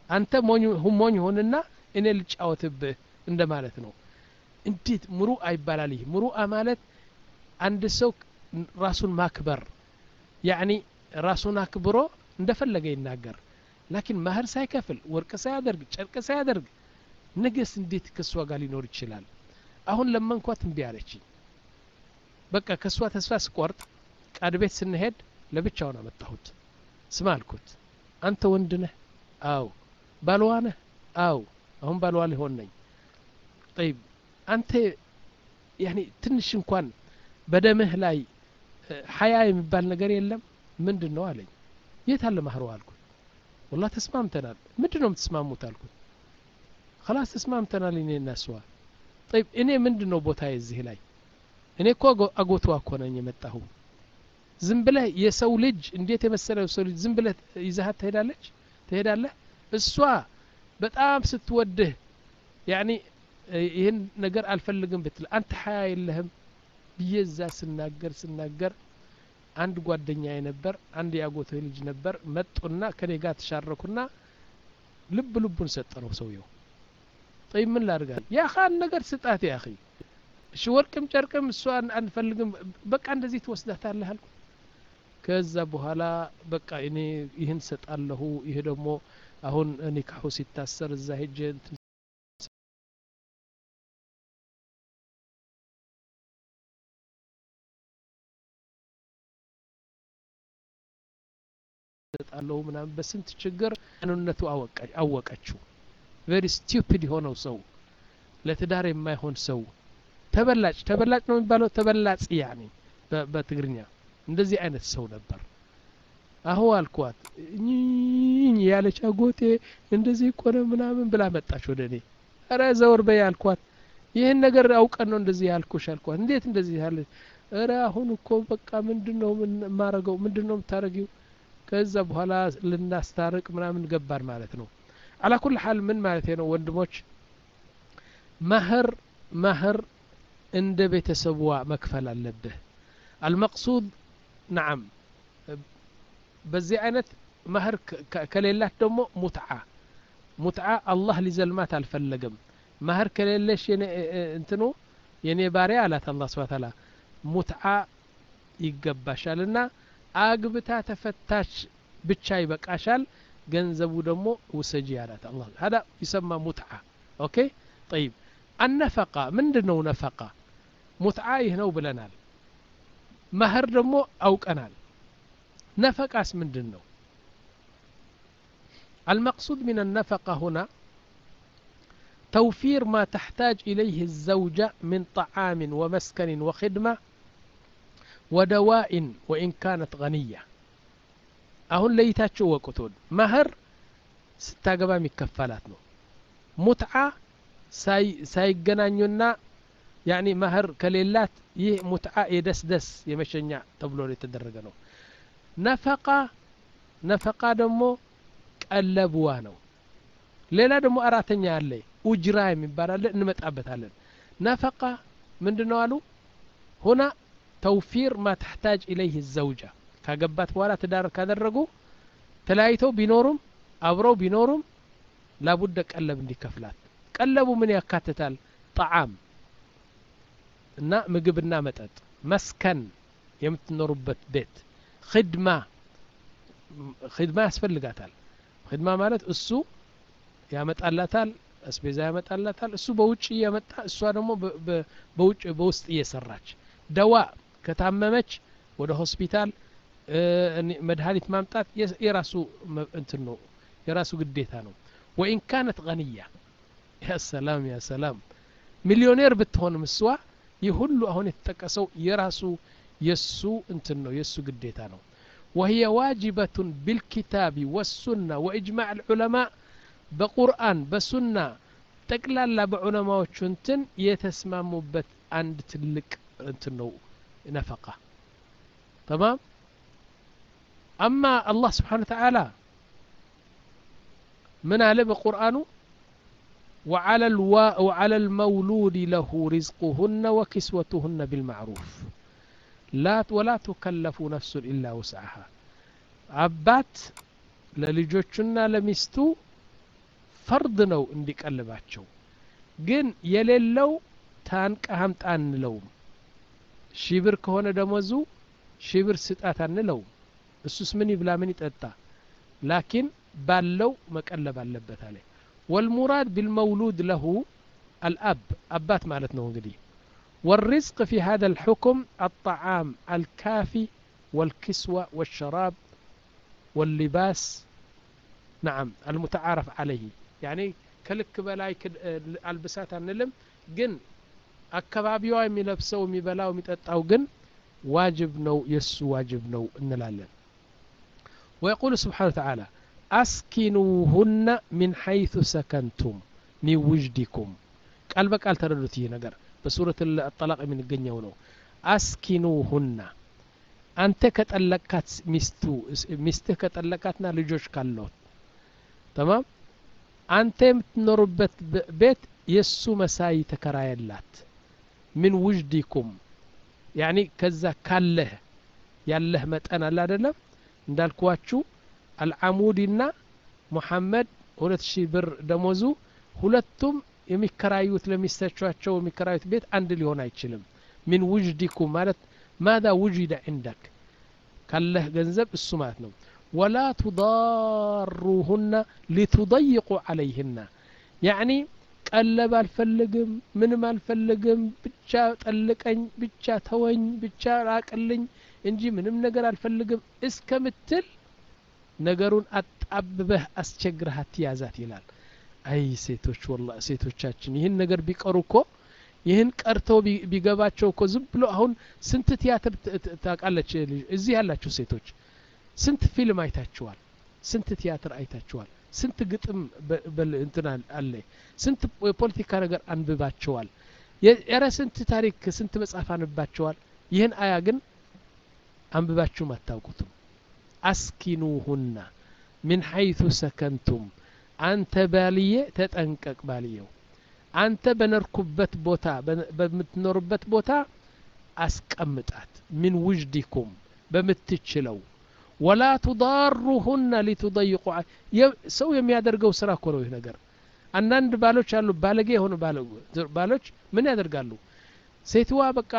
አንተ ሞኝ ሞኝ ሆንና እኔ ልጫወትብህ እንደማለት ነው። እንዴት ምሩአ ይባላል? ይህ ምሩአ ማለት አንድ ሰው ራሱን ማክበር ያኒ ራሱን አክብሮ እንደፈለገ ይናገር። ላኪን ማህር ሳይከፍል ወርቅ ሳያደርግ ጨርቅ ሳያደርግ ንግስ እንዴት ከሷ ጋር ሊኖር ይችላል? አሁን ለመንኳት እምቢ አለችኝ። በቃ ከሷ ተስፋ ስቆርጥ ቃድ ቤት ስንሄድ ለብቻው ነው መጣሁት። ስማ አልኩት፣ አንተ ወንድ ነህ? አው። ባልዋ ነህ? አው። አሁን ባልዋ ሊሆን ነኝ። طيب አንተ ያኒ ትንሽ እንኳን በደምህ ላይ ሐያ የሚባል ነገር የለም? ምንድነው አለኝ። የት አለ ማህሩ አልኩት። والله ተስማምተናል። ምንድነው የምትስማሙት አልኩት። خلاص ተስማምተናል እኔና እሷ። طيب እኔ ምንድነው ቦታዬ እዚህ ላይ? እኔ እኮ አጎቷ እኮ ነኝ የመጣሁ። ዝም ብለህ የሰው ልጅ እንዴት የመሰለው ሰው ልጅ ዝም ብለህ ይዘሃት ትሄዳለች ትሄዳለህ? እሷ በጣም ስትወድህ ያኒ ይህን ነገር አልፈልግም ብትል አንተ ሐያ የለህም ብዬ እዛ ስናገር ስናገር አንድ ጓደኛዬ ነበር፣ አንድ ያጎቴ ልጅ ነበር። መጡና ከኔ ጋር ተሻረኩና ልብ ልቡን ሰጠነው ሰውየው። طيب ምን ላድርጋል? ያ ኻን ነገር ስጣት ያ اخي እሺ ወርቅም ጨርቅም እሷን አንፈልግም በቃ እንደዚህ ትወስዳታለህ አልኩ። ከዛ በኋላ በቃ እኔ ይህን ሰጣለሁ። ይሄ ደግሞ አሁን ኒካሁ ሲታሰር እዛ ሄጄ ሰጣለሁ ምናምን በስንት ችግር አንነቱ አወቀችው። ቬሪ ስቱፒድ የሆነው ሰው ለትዳር የማይሆን ሰው ተበላጭ ተበላጭ ነው የሚባለው ተበላጽ ያኒ በትግርኛ እንደዚህ አይነት ሰው ነበር። አሁ አልኳት እኝ ያለች አጎቴ እንደዚህ እኮ ነው ምናምን ብላ መጣች ወደኔ። አረ ዘወር በይ አልኳት። ይሄን ነገር አውቀን ነው እንደዚህ ያልኩሽ አልኳት። እንዴት እንደዚህ ያለ? አረ አሁን እኮ በቃ ምንድነው ምን ማረገው ምንድነው የምታረጊው? ከዛ በኋላ ልናስታርቅ ምናምን ገባን ማለት ነው። على كل حال من ማለት ነው ወንድሞች ማህር ማህር እንደ ቤተሰቧ መክፈል አለብህ። المقصود نعم በዚህ አይነት ማህር ከሌላት ደግሞ ሙትዓ ሙትዓ አላህ ሊዘልማት አልፈለገም። ማህር ከሌለሽ የኔ እንትኑ የኔ ባሪያ አላት አላህ Subhanahu Ta'ala ሙትዓ ይገባሻልና አግብታ ተፈታች ብቻ ይበቃሻል። ገንዘቡ ደግሞ ውሰጂ አላት አላህ። هذا يسمى متعة. اوكي طيب النفقة ምንድነው ነፈቃ? ሙትዓ ይህ ነው ብለናል። ማህር ደግሞ አውቀናል። ነፈቃስ ምንድነው? المقصود من النفقة هنا توفير ما تحتاج إليه الزوجة من طعام ومسكن وخدمة ودواء وإن كانت غنية. አሁን ለይታችሁ ወቁቱን ማህር ስታገባ የሚከፈላት ነው። ሙትዓ ሳይ ሳይገናኙና ያኒ ማህር ከሌላት ይህ ሙትዓ የደስደስ የመሸኛ ተብሎ የተደረገ ነው። ነፈቃ ነፈቃ ደግሞ ቀለብዋ ነው። ሌላ ደግሞ አራተኛ አለ ኡጅራ የሚባል አለ እንመጣበታለን። ነፈቃ ምንድነው አሉ? هنا توفير ما تحتاج إليه الزوجة ካገባት በኋላ ትዳር ካደረጉ ተለያይተው ቢኖሩም አብረው ቢኖሩም ላቡደ ቀለብ እንዲከፍላት። ቀለቡ ምን ያካትታል? ጣዓም እና ምግብና መጠጥ፣ መስከን የምትኖሩበት ቤት፣ ኺድማ ኺድማ ያስፈልጋታል። ኺድማ ማለት እሱ ያመጣላታል፣ አስቤዛ ያመጣላታል። እሱ በውጭ ያመጣ እሷ ደግሞ በውጭ በውስጥ እየሰራች ደዋ ከታመመች ወደ ሆስፒታል መድኃኒት ማምጣት የራሱ እንትን ነው የራሱ ግዴታ ነው። ወኢን ካነት ገኒያ ያ ሰላም ያ ሰላም ሚሊዮኔር ብትሆንም እሷ ይህ ሁሉ አሁን የተጠቀሰው የራሱ የሱ እንትን ነው የሱ ግዴታ ነው። وهي واجبة بالكتاب والسنة وإجماع العلماء بقرآن بسنة تقلال بعلماء እንትን የተስማሙበት አንድ ትልቅ እንትን ነው ነፈቃ። تمام. أما الله سبحانه وتعالى من على بقرآن وعلى الوا وعلى المولود له رزقهن وكسوتهن بالمعروف لا ولا تكلف نفس إلا وسعها. عبات للجوجنا لمستو ፈርድ ነው እንዲቀልባቸው ግን የሌለው ታንቀህ አምጣ አንለውም ሺህ ብር ከሆነ ደሞዙ ሺህ ብር ስጣት አንለውም እሱስ ምን ይብላ ምን ይጠጣ ላኪን ባለው መቀለብ አለበት አለ والمراد بالمولود له الأب أبات مالتنا እንግዲህ والرزق في هذا الحكم الطعام الكافي والكسوة والشراب واللباس نعم المتعارف عليه يعني كلك بلاي البسات አንልም ግን አካባቢው የሚለብሰው የሚበላው የሚጠጣው ግን واجب ነው የሱ واجب ነው እንላለን ويقول سبحانه وتعالى أسكنوهن من حيث سكنتم من وجدكم قال بقال تردت ይሄ ነገር በሱረት الطلاق የሚገኘው ነው أسكنوهن አንተ ከጠለቃት ሚስቱ ሚስትህ ከጠለቃትና ልጆች ካለው تمام አንተ የምትኖርበት ቤት የሱ መሳይ ተከራየላት من وجدكم يعني ከዛ ካለህ ያለህ መጠን አለ አይደለም እንዳልኳችሁ አልዓሙዲና ሙሐመድ ሁለት ሺህ ብር ደሞዙ ሁለቱም የሚከራዩት ለሚስቶቻቸው የሚከራዩት ቤት አንድ ሊሆን አይችልም من وجدكم ማለት ماذا وجد عندك ካለህ ገንዘብ እሱ ማለት ነው ولا تضاروهن لتضيقوا عليهن يعني ቀለብ አልፈልግም ምንም አልፈልግም ብቻ ጠልቀኝ ብቻ ተወኝ ብቻ ራቅልኝ እንጂ ምንም ነገር አልፈልግም እስከምትል ነገሩን አጣብበህ አስቸግረሃት ያዛት ይላል አይ ሴቶች والله ሴቶቻችን ይህን ነገር ቢቀሩኮ ይህን ቀርተው ቢገባቸው እኮ ዝም ብሎ አሁን ስንት ቲያትር ታቃለች እዚህ ያላችሁ ሴቶች ስንት ፊልም አይታችኋል ስንት ቲያትር አይታችኋል ስንት ግጥም እንትና አለ ስንት ፖለቲካ ነገር አንብባቸዋል የራ ስንት ታሪክ ስንት መጽሐፍ አንብባቸዋል ይህን አያ ግን አንብባችሁ ማታውቁትም አስኪኑሁና من حيث سكنتم አንተ ባልየ ተጠንቀቅ ባልየው አንተ በነርኩበት ቦታ በምትኖርበት ቦታ አስቀምጣት من وجدكم በምትችለው ولا تضاروهن لتضيقوا ሰው የሚያደርገው ስራ እኮ ነው ይሄ ነገር አንዳንድ ባሎች አሉ ባለጌ ሆነ ባሎች ምን ያደርጋሉ ሴትዋ በቃ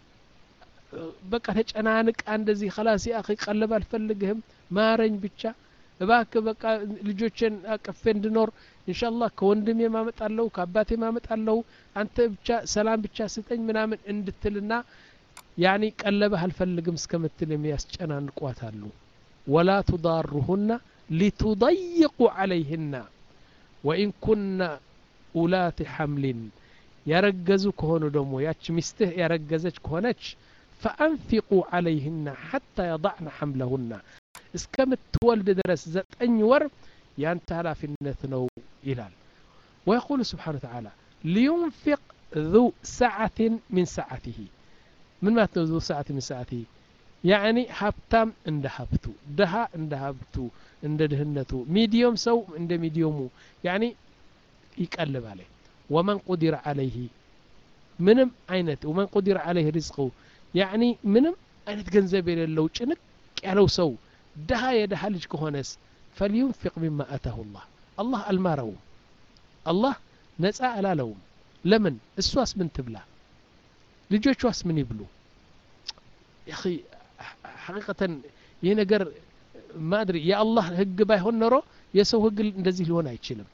በቃ ተጨናንቃ እንደዚህ خلاص يا اخي ቀለብ አልፈልግህም ማረኝ ብቻ እባክህ በቃ ልጆችን አቀፌ እንድኖር ኢንሻአላህ ከወንድሜ ማመጣለው ከአባቴ ማመጣለው አንተ ብቻ ሰላም ብቻ ስጠኝ ምናምን እንድትልና ያኒ ቀለብ አልፈልግም እስከምትል የሚያስጨናንቋታሉ ولا تضارهن لتضيقوا عليهن وإن كنا أولات حمل يرجزوا كهونو دمو ياتش مستህ يرجزች كهونች فأنفقوا عليهن حتى يضعن حملهن እስከምትወልድ ድረስ ዘጠኝ ወር ያንተ ኃላፊነት ነው ይላል ويقول سبحانه وتعالى لينفق ذو سعة من سعته من ما ذو سعة من سعته يعني هبتام عند هبتو دها عند هبتو عند دهنتو ميديوم سو عند ميديومو يعني يقلب عليه ومن قدر عليه منم عينت ومن قدر عليه رزقه يعني منم عينت ገንዘብ የሌለው ጭንቅ ያለው ሰው دها يدها ልጅ ከሆነስ فلينفق مما آتاه الله الله المارو الله ነፃ አላለውም ለምን እሷስ ምን ትብላ ልጆቿስ ምን ይብሉ يا اخي حقيقة ይሄ ነገር ማድሪ ያ አላህ ህግ ባይሆን ኖሮ የሰው ህግ እንደዚህ ሊሆን አይችልም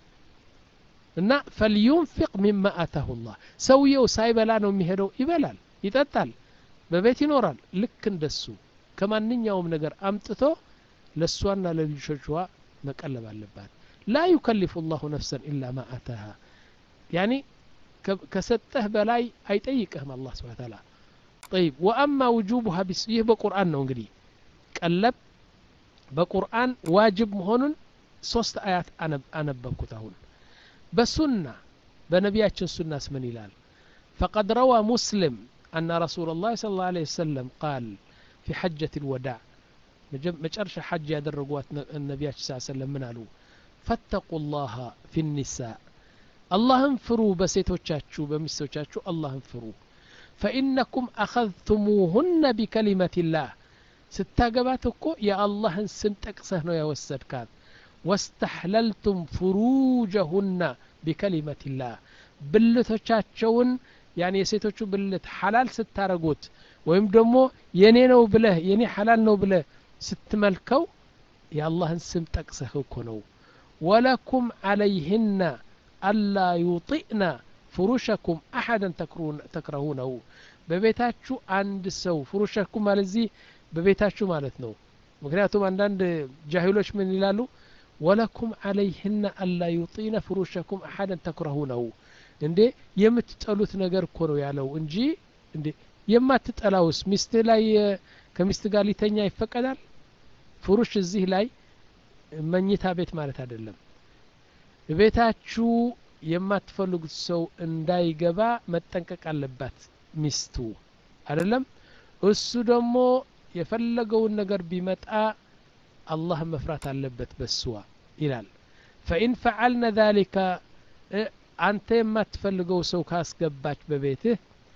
እና فلينفق مما آتاه الله ሰውየው ሳይበላ ነው የሚሄደው ይበላል ይጠጣል በቤት ይኖራል ልክ እንደሱ ከማንኛውም ነገር አምጥቶ ለሷና ለልጆቿ መቀለብ አለባት لا يكلف الله نفسا إلا ما آتاها يعني كسته بلاي አይጠይቅህም الله سبحانه وتعالى طيب واما وجوبها بيه بقران ነው እንግዲህ ቀለብ በቁርአን ዋጅብ መሆኑን ሶስት አያት አነበብኩት አሁን በሱና በነቢያችን ሱናስ ምን ይላል فقد روى مسلم أن رسول الله صلى الله عليه وسلم قال في حجة الوداع مجرش حج يدرقوات النبي صلى الله عليه وسلم من قالوا فاتقوا الله في النساء الله انفروا بسيتوچاچو بمسوچاچو الله انفروا فإنكم أخذتموهن بكلمة الله ستاقباتكو يا الله سنتقصه نو يوسدكات واستحللتم فروجهن بكلمة الله ብልቶቻቸውን ያኔ የሴቶቹ ብልት ሐላል ስታረጉት ወይም ደግሞ የኔ ነው ብለህ የኔ ሐላል ነው ብለህ ስትመልከው የአላህን ስም ጠቅሰህ እኮ ነው ወለኩም عليهن ألا يطئن ፍሩሸኩም አሐደን ተክረሁነሁ በቤታችሁ አንድ ሰው ፍሩሸኩም ማለት እዚህ በቤታችሁ ማለት ነው ምክንያቱም አንዳንድ ጃሂሎች ምን ይላሉ ወለኩም عليهن ألا يطئن ፍሩሸኩም አሐደን ተክረሁነሁ እንዴ የምትጠሉት ነገር እኮ ነው ያለው እንጂ እንዴ የማትጠላውስ ሚስት ላይ ከሚስት ጋር ሊተኛ ይፈቀዳል ፍሩሽ እዚህ ላይ መኝታ ቤት ማለት አይደለም ቤታችሁ የማትፈልጉት ሰው እንዳይገባ መጠንቀቅ አለባት ሚስቱ አይደለም እሱ ደግሞ የፈለገውን ነገር ቢመጣ አላህ መፍራት አለበት በስዋ ይላል فإن فعلنا ذلك አንተ የማትፈልገው ሰው ካስገባች በቤትህ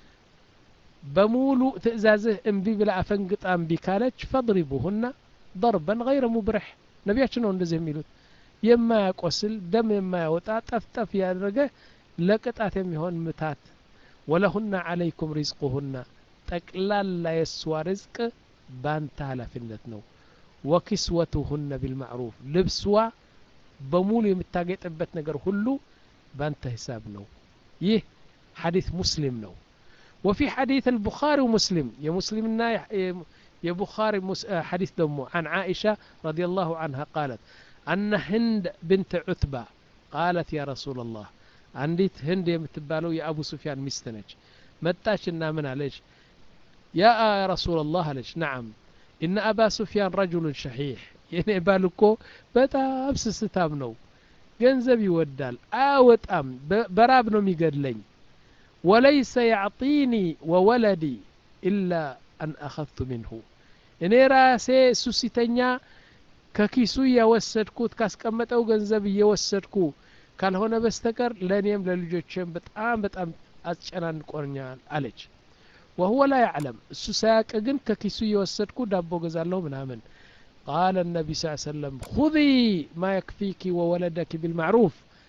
በሙሉ ትእዛዝህ እንቢ ብላ አፈንግጣ እንቢ ካለች فضربوهن ضربا غير مبرح ነቢያችን ነው እንደዚህ የሚሉት የማያቆስል ደም የማያወጣ ጠፍጠፍ ያደረገ ለቅጣት የሚሆን ምታት ወለሁና عليكم رزقهن ጠቅላላ የስዋ ርዝቅ ባንተ ኃላፊነት ነው وكسوتهن بالمعروف ልብስዋ በሙሉ የምታገጥበት ነገር ሁሉ بانت حساب نو يه حديث مسلم نو وفي حديث البخاري ومسلم يا مسلمنا يا بخاري حديث دمو عن عائشة رضي الله عنها قالت أن هند بنت عتبة قالت يا رسول الله عندي هند يمتبالو يا أبو سفيان مستنج متاشنا من عليش يا رسول الله عليش نعم إن أبا سفيان رجل شحيح يعني بالكو بتابس ستام نو ገንዘብ ይወዳል አወጣም በራብ ነው የሚገድለኝ وليس يعطيني وولدي إلا أن أخذت منه እኔ ራሴ ሱሲተኛ ከኪሱ ያወሰድኩት ካስቀመጠው ገንዘብ እየወሰድኩ ካልሆነ በስተቀር ለኔም ለልጆቼም በጣም በጣም አስጨናንቆኛል አለች وهو لا يعلم እሱ ሳያቅ ግን ከኪሱ እየወሰድኩ ዳቦ ገዛለሁ ምናምን قال النبي صلى الله عليه وسلم خذي ما يكفيك وولدك بالمعروف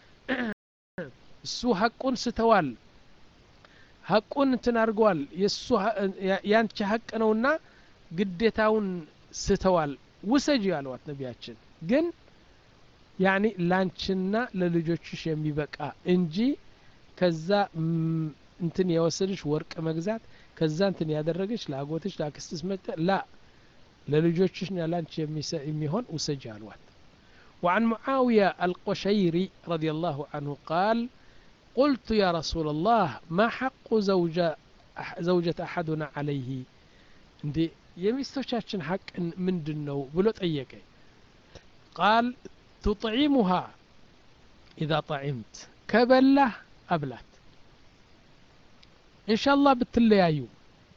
السو حقون ستوال حقون تنارقوال يسو يانش حق نونا قديتاون ستوال وسجي الوات نبياتشن جن يعني لانشنا للجوتشش يميبقى انجي كذا انتن يوسدش ورق مغزات كذا انتن يادرقش لاقوتش لاكستس مت لا للجوتشنا لانش يميهون وسجي الوات وعن معاوية القشيري رضي الله عنه قال قلت يا رسول الله ما حق زوجة زوجة أحدنا عليه عندي يمستوشاتشن حق من دنو بلو طيقي قال تطعمها إذا طعمت كبله أبلات إن شاء الله بتليايو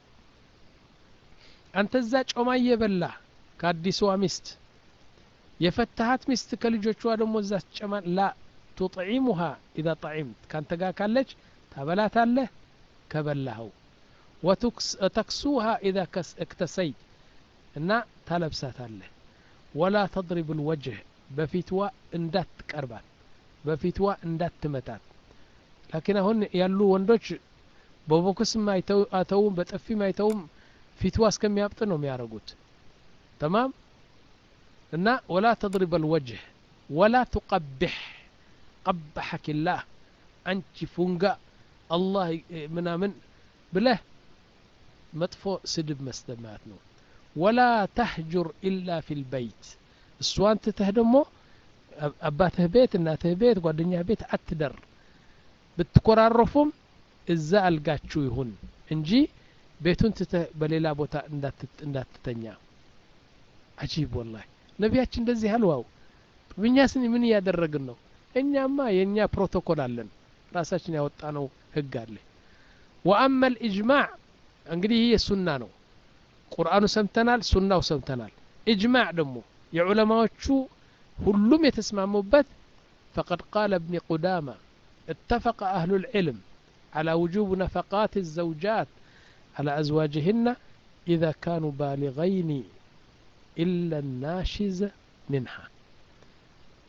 أنت الزاج وما يبله كاديسوا مست يفتحت مست كالجوشوا دمو الزاج كمان لا تطعمها إذا طعمت كان تقا كالج تبلات له كبله وتكسوها إذا اكتسيت إن تلبسات له ولا تضرب الوجه بفتوى اندات كربان بفتوى اندات تمتات لكن هون يالو وندوش بوبوكس ما يتو اتوم بتفي ما يتوم فتوى اسكم يابطنهم يارغوت تمام إن ولا تضرب الوجه ولا تقبح قبحك الله أنت فنقا الله منا من بله مطفو سدب مستماتنو ولا تهجر إلا في البيت السوان تتهدمو أباته بيت الناته بيت قدنيا بيت أتدر بتقرارفهم إزا ألقاتشو يهون انجي بيتون تته بليلا بوتا اندات تتنيا عجيب والله نبياتشن دزي هلواو بنياسني من يادرقنو እኛማ የኛ ፕሮቶኮል አለን ራሳችን ያወጣነው ህግ አለ وأما الإجماع እንግዲህ ይሄ ሱና ነው ቁርአኑ ሰምተናል ሱናው ሰምተናል إجماع ደግሞ የዑለማዎቹ ሁሉም የተስማሙበት فقد قال ابن قدامة اتفق أهل العلم على وجوب نفقات الزوجات على أزواجهن إذا كانوا بالغين إلا الناشز منها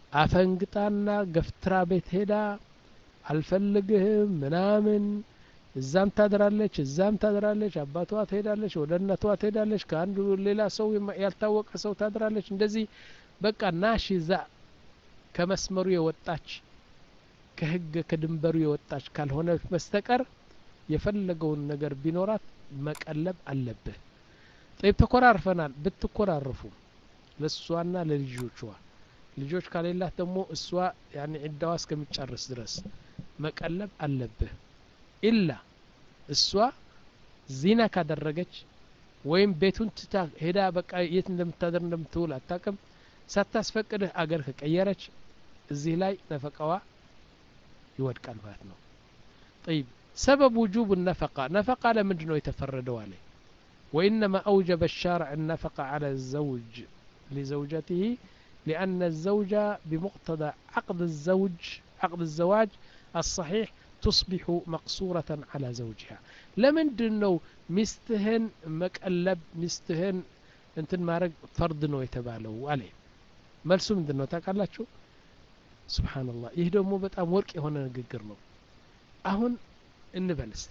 አፈንግጣና ገፍትራ ቤት ሄዳ አልፈልግህም ምናምን እዛም ታድራለች እዛም ታድራለች አባቷ ትሄዳለች ወደ እናቷ ትሄዳለች ከአንዱ ሌላ ሰው ያልታወቀ ሰው ታድራለች እንደዚህ በቃ ናሽዛ ከመስመሩ የወጣች ከህግ ከድንበሩ የወጣች ካልሆነ በስተቀር የፈለገውን ነገር ቢኖራት መቀለብ አለብህ طيب ተኮራርፈናል ብትኮራርፉ ለሷና ለልጆቿ ልጆች ካሌላት ደግሞ እሷ ያኒ ዕዳዋ እስከሚጨርስ ድረስ መቀለብ አለብህ ኢላ እሷ ዚና ካደረገች ወይም ቤቱን ትታ ሄዳ በቃ የት እንደምታደር እንደምትውል አታውቅም ሳታስፈቅድህ አገር ከቀየረች እዚህ ላይ ነፈቃዋ ይወድቃል ማለት ነው طيب سبب وجوب النفقة نفقة لمدنو يتفردوا عليه وإنما أوجب الشارع النفقة على الزوج لزوجته لأن الزوجة بمقتضى عقد الزوج عقد الزواج الصحيح تصبح مقصورة على زوجها لمن دنو مستهن مقلب مستهن انتن مارق فرض نو يتبالو عليه ملسو من دنو تاقالاتشو سبحان الله يهدو مو بتام ورق يهونا نققر نو أهون እንበል እስቲ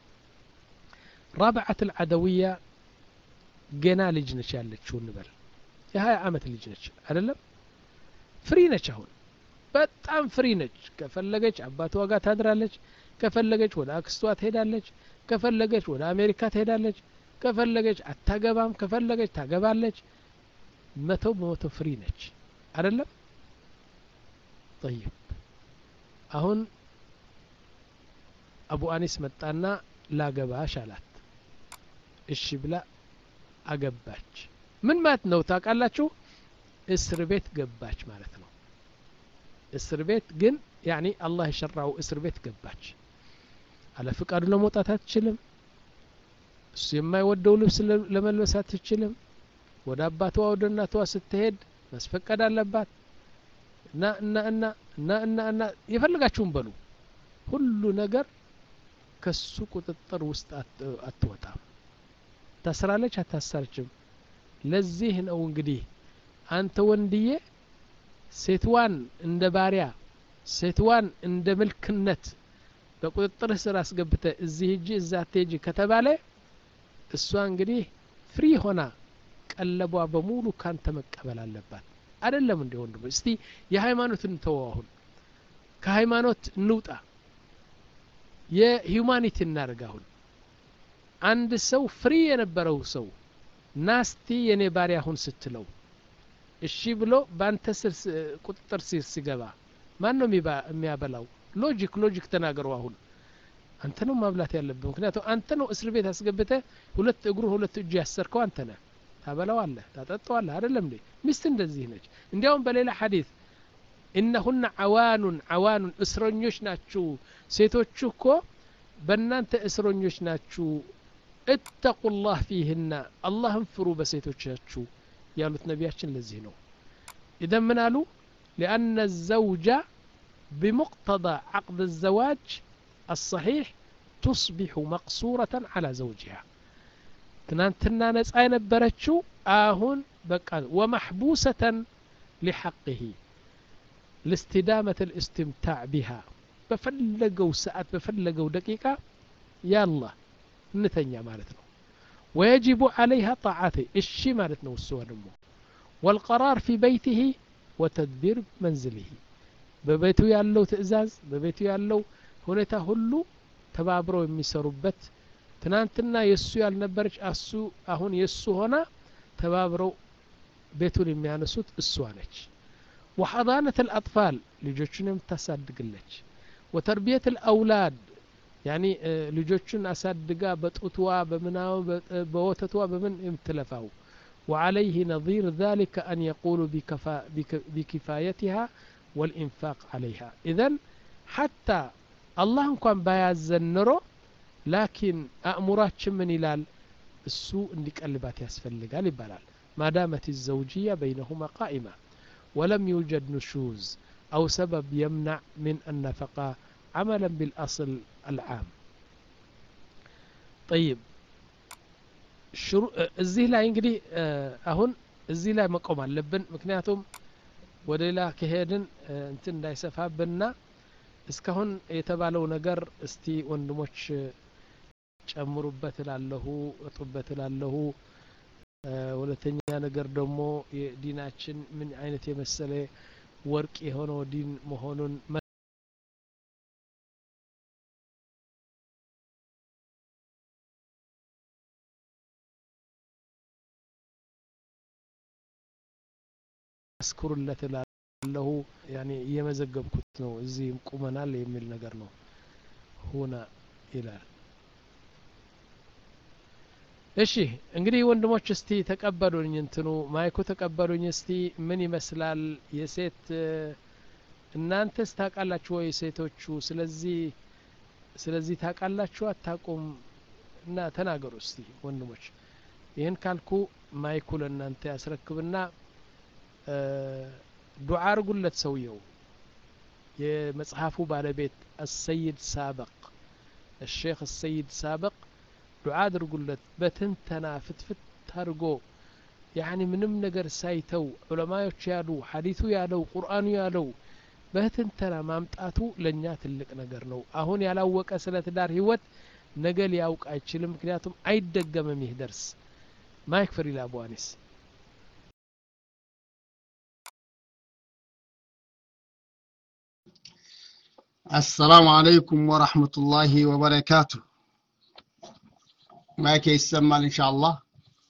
رابعة العدوية ገና ልጅ ነች ያለችው እንበል የ20 አመት ልጅ ነች አይደለም ፍሪ ነች አሁን በጣም ፍሪ ነች ከፈለገች አባቷ ጋር ታድራለች ከፈለገች ወደ አክስቷ ትሄዳለች ከፈለገች ወደ አሜሪካ ትሄዳለች ከፈለገች አታገባም ከፈለገች ታገባለች መቶ በመቶ ፍሪ ነች አይደለም طيب አሁን አቡ አኒስ መጣና ላገባሽ አላት እሺ ብላ አገባች ምን ማለት ነው ታውቃላችሁ እስር ቤት ገባች ማለት ነው እስር ቤት ግን ያኒ አላህ የሸራው እስር ቤት ገባች አለ ፍቃዱ ለመውጣት አትችልም እሱ የማይወደው ልብስ ለመልበስ አትችልም ወደ አባቷ ወደ እናቷ ስትሄድ መስፈቀድ አለባት እና እና እና እና እና እና የፈልጋችሁም በሉ ሁሉ ነገር ከሱ ቁጥጥር ውስጥ አትወጣም ታስራለች አታሰርችም ለዚህ ነው እንግዲህ አንተ ወንድዬ ሴትዋን እንደ ባሪያ ሴትዋን እንደ መልክነት በቁጥጥር ስር አስገብተ እዚህ እጂ እዛ አትሄጂ ከተባለ እሷ እንግዲህ ፍሪ ሆና ቀለቧ በሙሉ ካንተ መቀበል አለባት አይደለም እንደ ወንድም እስቲ የሃይማኖትን ተዋሁን ከሃይማኖት እንውጣ የሂዩማኒቲ እናርጋሁን አንድ ሰው ፍሪ የነበረው ሰው ናስቲ የኔ ባሪያ ሁን ስትለው እሺ ብሎ ባንተ ስር ቁጥጥር ስር ሲገባ ማን ነው የሚያበላው ሎጂክ ሎጂክ ተናገሩ አሁን አንተ ነው ማብላት ያለብህ ምክንያቱም አንተ ነው እስር ቤት አስገብተ ሁለት እግሩ ሁለት እጁ ያሰርከው አንተ ነህ ታበላዋለህ ታጠጣዋለህ አይደለም እንዴ ሚስት እንደዚህ ነች እንዲያውም በሌላ ሐዲስ إنهن عوان عوان اسرنيوش ناتشو سيتوچو كو بنانت اسرنيوش ناتشو اتقوا الله فيهن الله انفروا بسيتوچاتشو يالوت نبياتشن لذي نو إذا من قالوا لأن الزوجة بمقتضى عقد الزواج الصحيح تصبح مقصورة على زوجها تنانتنا نسعي نبرتشو آهن بقى ومحبوسة لحقه لاستدامة الاستمتاع بها بفلقوا ساعات بفلقوا دقيقة يا الله نتنيا مالتنا ويجب عليها طاعته الشي مالتنا والسوى نمو والقرار في بيته وتدبير منزله ببيته يالله تأزاز ببيته يالله هنا هلو تبابرو يميسروبت تنانتنا يسو يالنبرج أسو أهون يسو هنا تبابرو بيتو يميانسوت السوانج وحضانة الأطفال لجوجن متصدق لك وتربية الأولاد يعني لجوجن أصدقا بتطوا بمناو بوتتوا بمن امتلفوا وعليه نظير ذلك أن يقول بكفا بكفايتها والإنفاق عليها إذن حتى الله كان بايزنرو لكن أأمرات من إلال السوء انك قلبات يسفل قال يبالال ما دامت الزوجية بينهما قائمة ولم يوجد نشوز أو سبب يمنع من النفقة عملا بالأصل العام طيب الزي لا ينقدي أهون الزي لا مقوم اللبن مكنياتهم ወደላ ከሄድን እንትን እንዳይሰፋብንና እስካሁን የተባለው ነገር እስቲ ወንድሞች ጨምሩበት እላለሁ እጡበት እላለሁ ሁለተኛ ነገር ደግሞ የዲናችን ምን አይነት የመሰለ ወርቅ የሆነው ዲን መሆኑን አስኩሩለት እላለሁ ያኒ እየመዘገብኩት ነው እዚህም ቁመናል የሚል ነገር ነው ሁና ይላል እሺ እንግዲህ ወንድሞች እስቲ ተቀበሉኝ እንትኑ ማይኩ ተቀበሉኝ እስቲ ምን ይመስላል የሴት እናንተስ ታውቃላችሁ ወይ ሴቶቹ ስለዚህ ስለዚህ ታውቃላችሁ አታውቁም እና ተናገሩ እስቲ ወንድሞች ይሄን ካልኩ ማይኩ ለእናንተ ያስረክብና ዱዓ አርጉለት ሰውየው የመጽሐፉ ባለቤት السيد سابق الشيخ السيد سابق ዱዓ አድርጉለት በትንተና ፍትፍት ታርጎ يعني ምንም ነገር ሳይተው ዑለማዎች ያሉ ሐዲሱ ያለው ቁርአኑ ያለው በትንተና ማምጣቱ ለኛ ትልቅ ነገር ነው አሁን ያላወቀ ስለ ትዳር ህይወት ነገ ሊያውቅ አይችልም ምክንያቱም አይደገምም ይህ ደርስ ማይክ ፍሪላ አቡአኒስ السلام عليكم ورحمة الله وبركاته ما كي يسمى إن شاء الله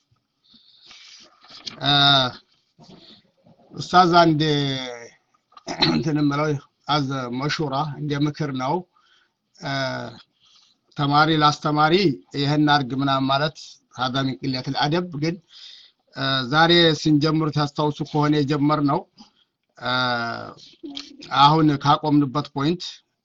آه أستاذ عندي أنت نمري از مشورة عندي مكرناو آه تماري لاس تماري يهن أرج من عمارات هذا من قلة الأدب قد آه زاري سنجمر تستوسو كوني جمرناو آه አሁን ካቆምንበት ፖይንት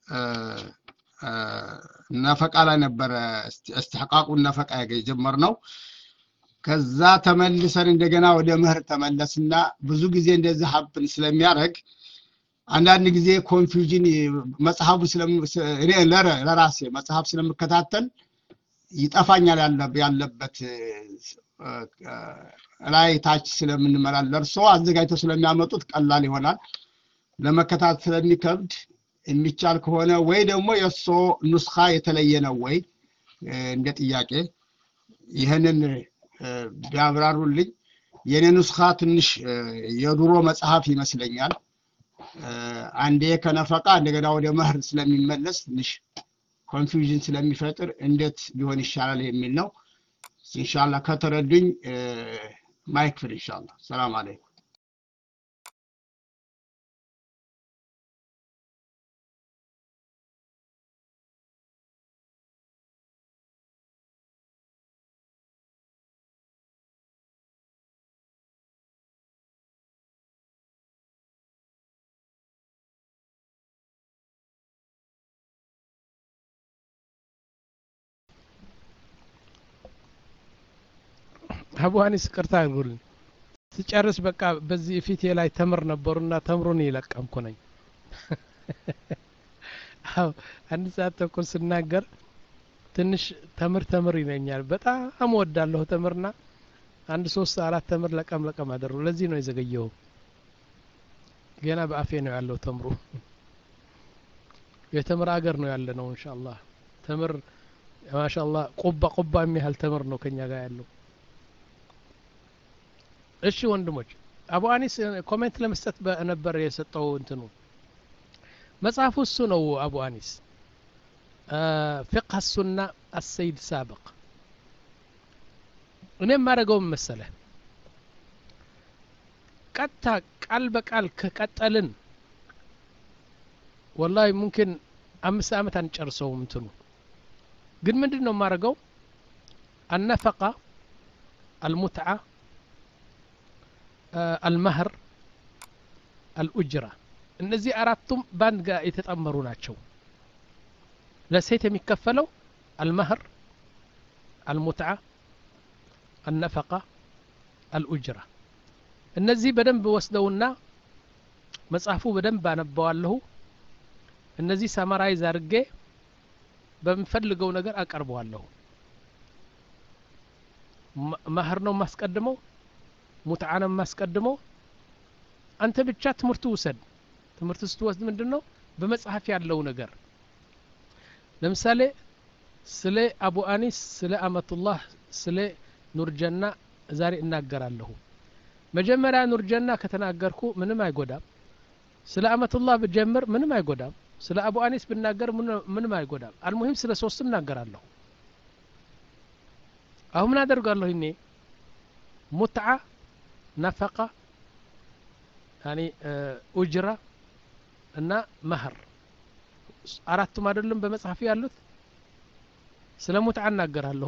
ነፈቃ ላይ ነበር استحقاقው ነፈቃ የጀመርነው ከዛ ተመልሰን እንደገና ወደ ምህር ተመለስና ብዙ ጊዜ እንደዚህ ሀብን ስለሚያረግ አንዳንድ ጊዜ ኮንፊውዥን መጽሐፉ ለራሴ መጽሐፍ ስለምከታተል ይጠፋኛል ያለበት ላይ ታች ስለምንመላለር ሰው አዘጋጅተው ስለሚያመጡት ቀላል ይሆናል ለመከታተል ስለሚከብድ የሚቻል ከሆነ ወይ ደግሞ የሶ ኑስኻ የተለየ ነው ወይ እንደ ጥያቄ ይሄንን ቢያብራሩልኝ የኔ ኑስኻ ትንሽ የድሮ መጽሐፍ ይመስለኛል አንዴ ከነፈቃ እንደገና ወደ መህር ስለሚመለስ ትንሽ ኮንፊውዥን ስለሚፈጥር እንዴት ሊሆን ይሻላል የሚል ነው ኢንሻአላህ ከተረዱኝ ማይክ ፍሪ ኢንሻአላህ ሰላም አለይኩም አቡአኒስ ቅርታ አድርጉልኝ ትጨርስ በቃ በዚህ ፊቴ ላይ ተምር ነበርና ተምሩን ይለቀምኩ ነኝ አው አንድ ሰዓት ተኩል ስናገር ትንሽ ተምር ተምር ይለኛል በጣም ወዳለሁ ተምርና አንድ ሶስት አራት ተምር ለቀም ለቀም አደረው ለዚህ ነው የዘገየው ገና በአፌ ነው ያለው ተምሩ የተምር አገር ነው ያለ ነው ኢንሻአላህ ተምር ማሻአላህ ቁባ ቁባ የሚያህል ተምር ነው ከኛ ጋር ያለው እሺ ወንድሞች አቡአኒስ ኮሜንት ለመስጠት ነበር የሰጠው እንትኑ መጽሐፉ እሱ ነው አቡአኒስ فقه السنة السيد سابق እኔም ማረገው መሰለ ቀጣ ቃል በቃል ከቀጠልን والله ممكن አምስት አመት አንጨርሰውም እንትኑ ግን ምንድነው ማረገው النفقة المتعة المهر الأجرة እነዚህ አራቱም ባንድ ጋር የተጣመሩ ናቸው ለሴት የሚከፈለው المهر المتعة النفقة الأجرة እነዚህ በደንብ ወስደውና መጽሐፉ በደንብ አነባዋለሁ እነዚህ ሳማራይዝ አድርጌ በመፈልገው ነገር አቀርበዋለሁ መህር ነው ማስቀድመው ሙትዓንም ማስቀድመው አንተ ብቻ ትምህርቱ ውሰድ ትምህርቱ ስትወስድ ምንድነው በመጽሐፍ ያለው ነገር ለምሳሌ ስለ አቡ አኒስ ስለ አመቱላህ ስለ ኑርጀና ዛሬ እናገራለሁ መጀመሪያ ኑርጀና ከተናገርኩ ምንም አይጎዳም ስለ አመቱላህ በጀምር ምንም አይጎዳም ስለ አቡ አኒስ ብናገር ምንም አይጎዳም አልሙሂም ስለ ሶስትም እናገራለሁ አሁን ምን አደርጋለሁ እኔ ሙትዓ ነፈቃ يعني ኡጅራ እና መህር አራቱም አይደለም በመጽሐፍ ያሉት ስለ ሙትዓ እናገራለሁ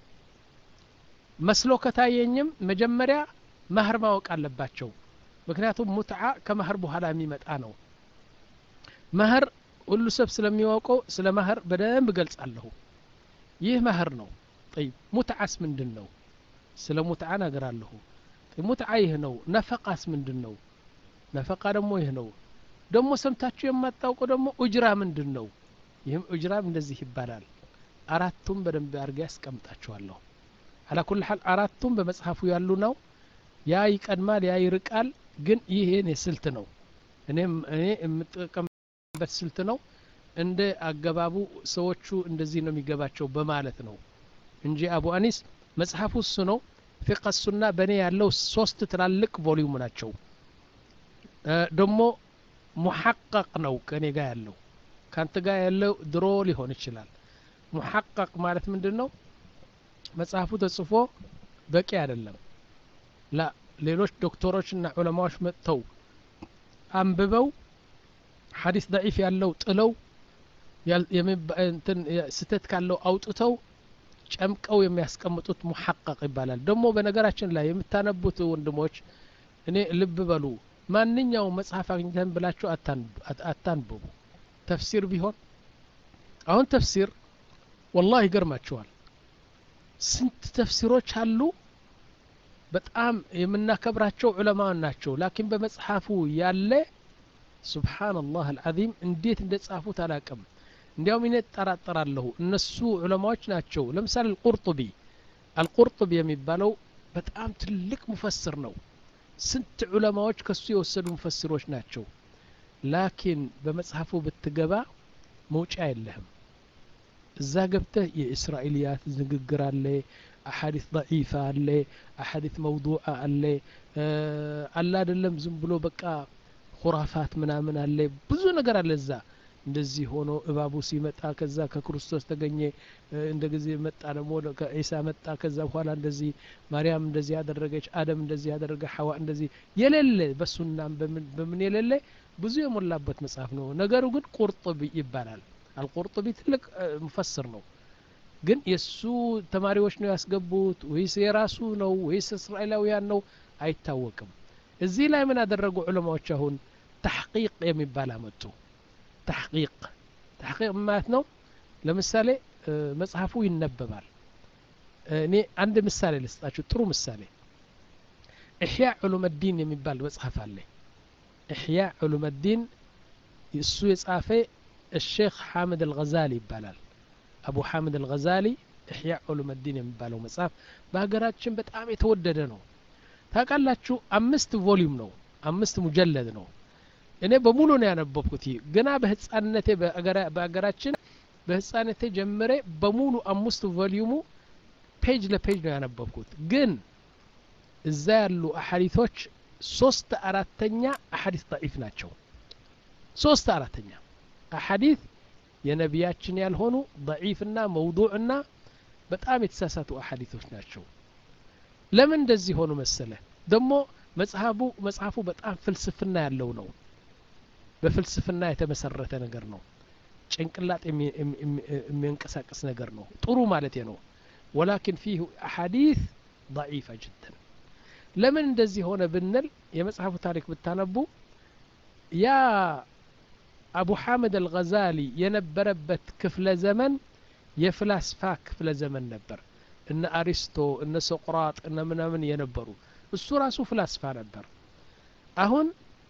መስሎ ከታየኝም መጀመሪያ መህር ማወቅ አለባቸው ምክንያቱም ሙትዓ ከመህር በኋላ የሚመጣ ነው መህር ሁሉ ሰብ ስለሚያውቀው ስለ መህር በደንብ ገልጻለሁ ይህ መህር ነው طيب ሙትዓስ ምንድነው ስለ ሙትዓ እናገራለሁ ሙትዓ ይህ ነው ነፈቃስ ምንድነው ነፈቃ ደግሞ ይህ ነው ደግሞ ሰምታችሁ የማታውቁ ደግሞ ኡጅራ ምንድነው ይህም ኡጅራም እንደዚህ ይባላል አራቱም በደንብ አድርጌ ያስቀምጣቸዋለሁ على كل حال አራቱም በመጽሐፉ ያሉ ነው ያ ይቀድማል ያ ይርቃል ግን ይሄን ስልት ነው እኔም እኔ የምጠቀምበት ስልት ነው እንደ አገባቡ ሰዎቹ እንደዚህ ነው የሚገባቸው በማለት ነው እንጂ አቡ አኒስ መጽሐፉ እሱ ነው فقه السنة በኔ ያለው ሶስት ትላልቅ ቮሊዩም ናቸው ደግሞ ሙሐቀቅ ነው ከኔ ጋር ያለው ካንተ ጋር ያለው ድሮ ሊሆን ይችላል ሙሐቀቅ ማለት ምንድነው መጽሐፉ ተጽፎ በቂ አይደለም ላ ሌሎች ዶክተሮችና ዑለማዎች መጥተው አንብበው ሐዲስ ضعيف ያለው ጥለው እንትን ስተት ካለው አውጥተው ጨምቀው የሚያስቀምጡት ሙሐቀቅ ይባላል ደግሞ በነገራችን ላይ የምታነቡት ወንድሞች እኔ ልብ በሉ ማንኛው መጽሐፍ አግኝተን ብላችሁ አታንብቡ ተፍሲር ቢሆን አሁን ተፍሲር والله ይገርማችኋል ስንት ተፍሲሮች አሉ በጣም የምናከብራቸው ዑለማው ናቸው ላኪን በመጽሐፉ ያለ ሱብሃንአላህ አልዓዚም እንዴት እንደጻፉት አላቀም እንዲያውም እኔ ተጠራጠራለሁ እነሱ ዑለማዎች ናቸው ለምሳሌ አልቁርጡቢ አልቁርጡቢ የሚባለው በጣም ትልቅ ሙፈስር ነው ስንት ዑለማዎች ከሱ የወሰዱ ሙፈስሮች ናቸው ላኪን በመጽሐፉ ብትገባ መውጫ የለህም እዛ ገብተህ የእስራኤልያት ንግግር አለ አሐዲስ ضعيفة አለ አሐዲስ موضوعة አለ አላ አይደለም ዝም ብሎ በቃ ኹራፋት ምናምን አለ ብዙ ነገር አለ እዛ እንደዚህ ሆኖ እባቡ ሲመጣ ከዛ ከክርስቶስ ተገኘ እንደዚህ መጣ ደግሞ ከኢሳ መጣ ከዛ በኋላ እንደዚህ ማርያም እንደዚህ ያደረገች አደም እንደዚህ ያደረገ ሐዋ እንደዚህ የሌለ በሱናም በምን በምን የሌለ ብዙ የሞላበት መጽሐፍ ነው ነገሩ ግን ቁርጡቢ ይባላል አልቁርጡቢ ትልቅ ሙፈስር ነው ግን የሱ ተማሪዎች ነው ያስገቡት ወይስ የራሱ ነው ወይስ እስራኤላውያን ነው አይታወቅም እዚህ ላይ ምን አደረጉ ዑለማዎች አሁን ተሕቂቅ የሚባል አመጡ تحقيق تحقيق معناته ለምሳሌ መጽሐፉ ይነበባል እኔ አንድ ምሳሌ ልስጣችሁ ጥሩ ምሳሌ ኢህያ ዑሉም الدين የሚባል መጽሐፍ አለ ኢህያ ዑሉም الدين እሱ የጻፈ الشيخ حامد الغزالي ይባላል አቡ حامد الغزالي ኢህያ ዑሉም الدين የሚባለው መጽሐፍ በሀገራችን በጣም የተወደደ ነው ታውቃላችሁ አምስት ቮሊዩም ነው አምስት ሙጀለድ ነው እኔ በሙሉ ነው ያነበብኩት ገና በህፃንነቴ በአገራችን በህፃንነቴ ጀምሬ በሙሉ አምስት ቮሊዩሙ ፔጅ ለፔጅ ነው ያነበብኩት ግን እዛ ያሉ አሐዲሶች ሶስት አራተኛ አሐዲስ ضعيف ናቸው ሶስት አራተኛ አሐዲስ የነቢያችን ያልሆኑ ضعيفና موضوعና በጣም የተሳሳቱ አሐዲሶች ናቸው ለምን እንደዚህ ሆኑ መሰለ ደሞ መጽሐፉ መጽሐፉ በጣም ፍልስፍና ያለው ነው በፍልስፍና የተመሰረተ ነገር ነው ጭንቅላት የሚንቀሳቀስ ነገር ነው ጥሩ ማለት ነው ولكن فيه احاديث ضعيفه جدا ለምን እንደዚህ ሆነ ብንል የመጽሐፉ ታሪክ ብታነቡ ያ አቡ ሐመድ አልገዛሊ የነበረበት ክፍለ ዘመን የፍልስፋ ክፍለ ዘመን ነበር እነ አሪስቶ እነ ሶቅራጥ እነ ምናምን የነበሩ እሱ ራሱ ፍልስፋ ነበር አሁን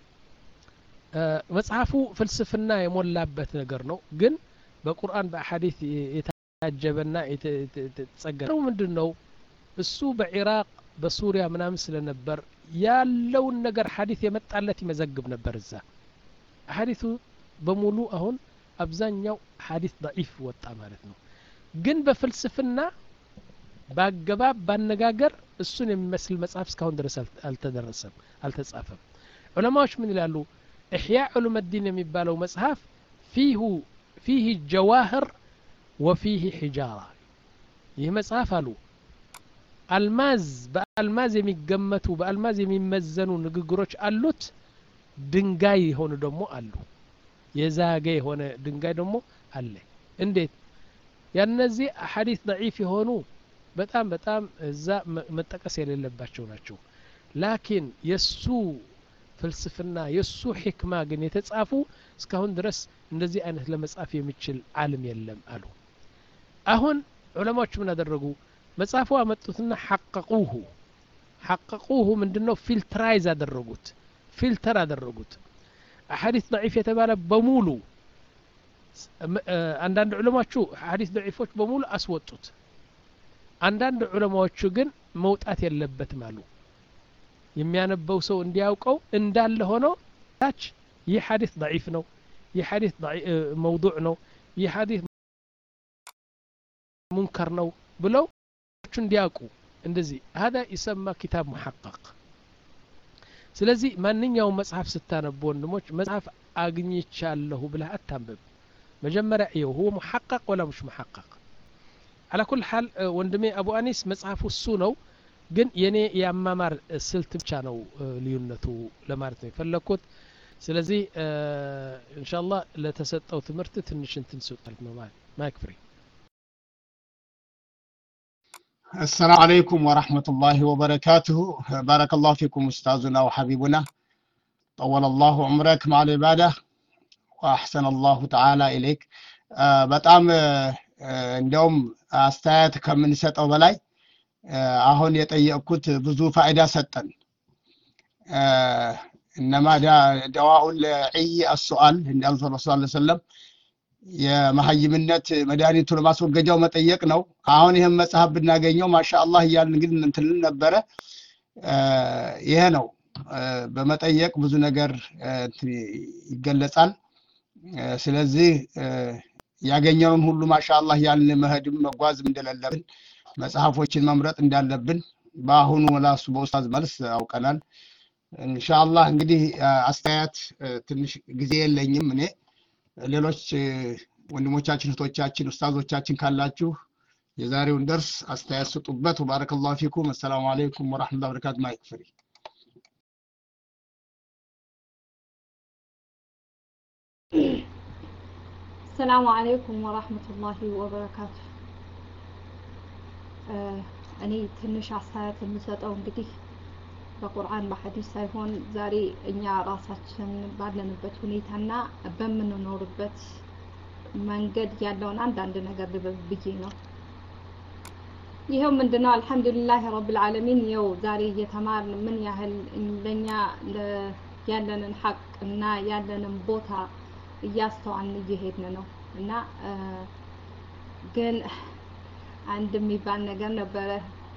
መጽሐፉ ፍልስፍና የሞላበት ነገር ነው ግን በቁርአን በአሐዲስ የታጀበና የተጸገረው ምንድነው እሱ በኢራቅ በሱሪያ ምናምን ስለነበር ያለውን ነገር ሐዲስ የመጣለት ይመዘግብ ነበር እዛ ሐዲሱ በሙሉ አሁን አብዛኛው ሐዲስ ضعيف ወጣ ማለት ነው ግን በፍልስፍና ባገባብ ባነጋገር እሱን የሚመስል መጽሐፍ እስካሁን ድረስ አልተደረሰም አልተጻፈም ዑለማዎች ምን ይላሉ إحياء علوم الدين የሚባለው መጽሐፍ فيه فيه جواهر وفيه حجارة ይህ መጽሐፍ አሉ አልማዝ በአልማዝ የሚገመቱ በአልማዝ የሚመዘኑ ንግግሮች አሉት ድንጋይ ሆነ ደግሞ አሉ የዛገ የሆነ ድንጋይ ደግሞ አለ እንዴት ያነዚህ ሐዲስ ضعيف የሆኑ በጣም በጣም እዛ መጠቀስ የሌለባቸው ናቸው ላኪን የሱ ፍልስፍና የሱ ህክማ ግን የተጻፉ እስካሁን ድረስ እንደዚህ አይነት ለመጻፍ የሚችል ዓለም የለም አሉ አሁን ዑለማዎች ምን አደረጉ መጽሐፉ አመጡትና ሐቀቁሁ ሐቀቁሁ ምንድነው ፊልትራይዝ አደረጉት ፊልተር አደረጉት ሐዲስ ضعيف የተባለ በሙሉ አንዳንድ ዑለማዎቹ ሐዲስ ضعيفዎች በሙሉ አስወጡት አንዳንድ ዑለማዎቹ ግን መውጣት የለበትም አሉ የሚያነበው ሰው እንዲያውቀው እንዳለ ሆኖ ታች ይህ ሐዲስ ضعيف ነው ይህ ሐዲስ موضوع ነው ይህ ሐዲስ ሙንከር ነው ብለው እንዲያውቁ እንደዚህ هذا يسمى كتاب محقق ስለዚህ ማንኛውም መጽሐፍ ስታነቡ ወንድሞች መጽሐፍ አግኝቻለሁ ብለህ አታንብብ መጀመሪያ ይሄው هو محقق ولا مش محقق على كل حال ወንድሜ አቡ አኒስ መጽሐፉ እሱ ነው ግን የኔ ያማማር ስልት ብቻ ነው ልዩነቱ ለማለት ነው የፈለኩት ስለዚህ ኢንሻአላህ ለተሰጠው ትምህርት ትንሽ እንትን ሰጣል ነው ማለት ማይክ ፍሪ السلام عليكم ورحمة الله وبركاته بارك الله فيكم أستاذنا وحبيبنا طول الله عمرك مع العبادة وأحسن الله تعالى إليك በጣም እንደውም አስተያየት ከምንሰጠው በላይ አሁን የጠየቅኩት ብዙ ፋይዳ ሰጠን انما دواء العي السؤال እንዳሉ ሰለላሁ ዐለይሂ ወሰለም የመሐይምነት መድኃኒቱን ማስወገጃው መጠየቅ ነው አሁን ይሄን መጽሐፍ ብናገኘው ማሻአላህ ይያል እንግዲህ እንትን ነበር ይሄ ነው በመጠየቅ ብዙ ነገር ይገለጻል ስለዚህ ያገኘውን ሁሉ ማሻአላህ ያልን መሄድም መጓዝም እንደሌለብን መጽሐፎችን መምረጥ እንዳለብን በአሁኑ ወላሱ በኡስታዝ መልስ አውቀናል ኢንሻአላህ እንግዲህ አስተያየት ትንሽ ጊዜ የለኝም እኔ ሌሎች ወንድሞቻችን እህቶቻችን ኡስታዞቻችን ካላችሁ የዛሬውን ደርስ አስተያየት ስጡበት ወባረከላሁ ፊኩም ሰላም አለይኩም ወራህመቱላሂ ወበረካቱ ማይክፍሪ السلام عليكم ورحمة الله وبركاته እኔ ትንሽ አስተያየት የምሰጠው እንግዲህ በቁርአን በሐዲስ ሳይሆን ዛሬ እኛ ራሳችን ባለንበት ሁኔታና በመንኖርበት መንገድ ያለውን አንዳንድ ነገር ልብብዬ ነው ይሄው ምንድነው አልহামዱሊላህ ረብል ዓለሚን ይው ዛሬ እየተማርን ምን ያህል ለኛ ያለንን ሐቅና ያለንን ቦታ እያስተዋልን እየሄድን ነው እና ግን አንድ የሚባል ነገር ነበረ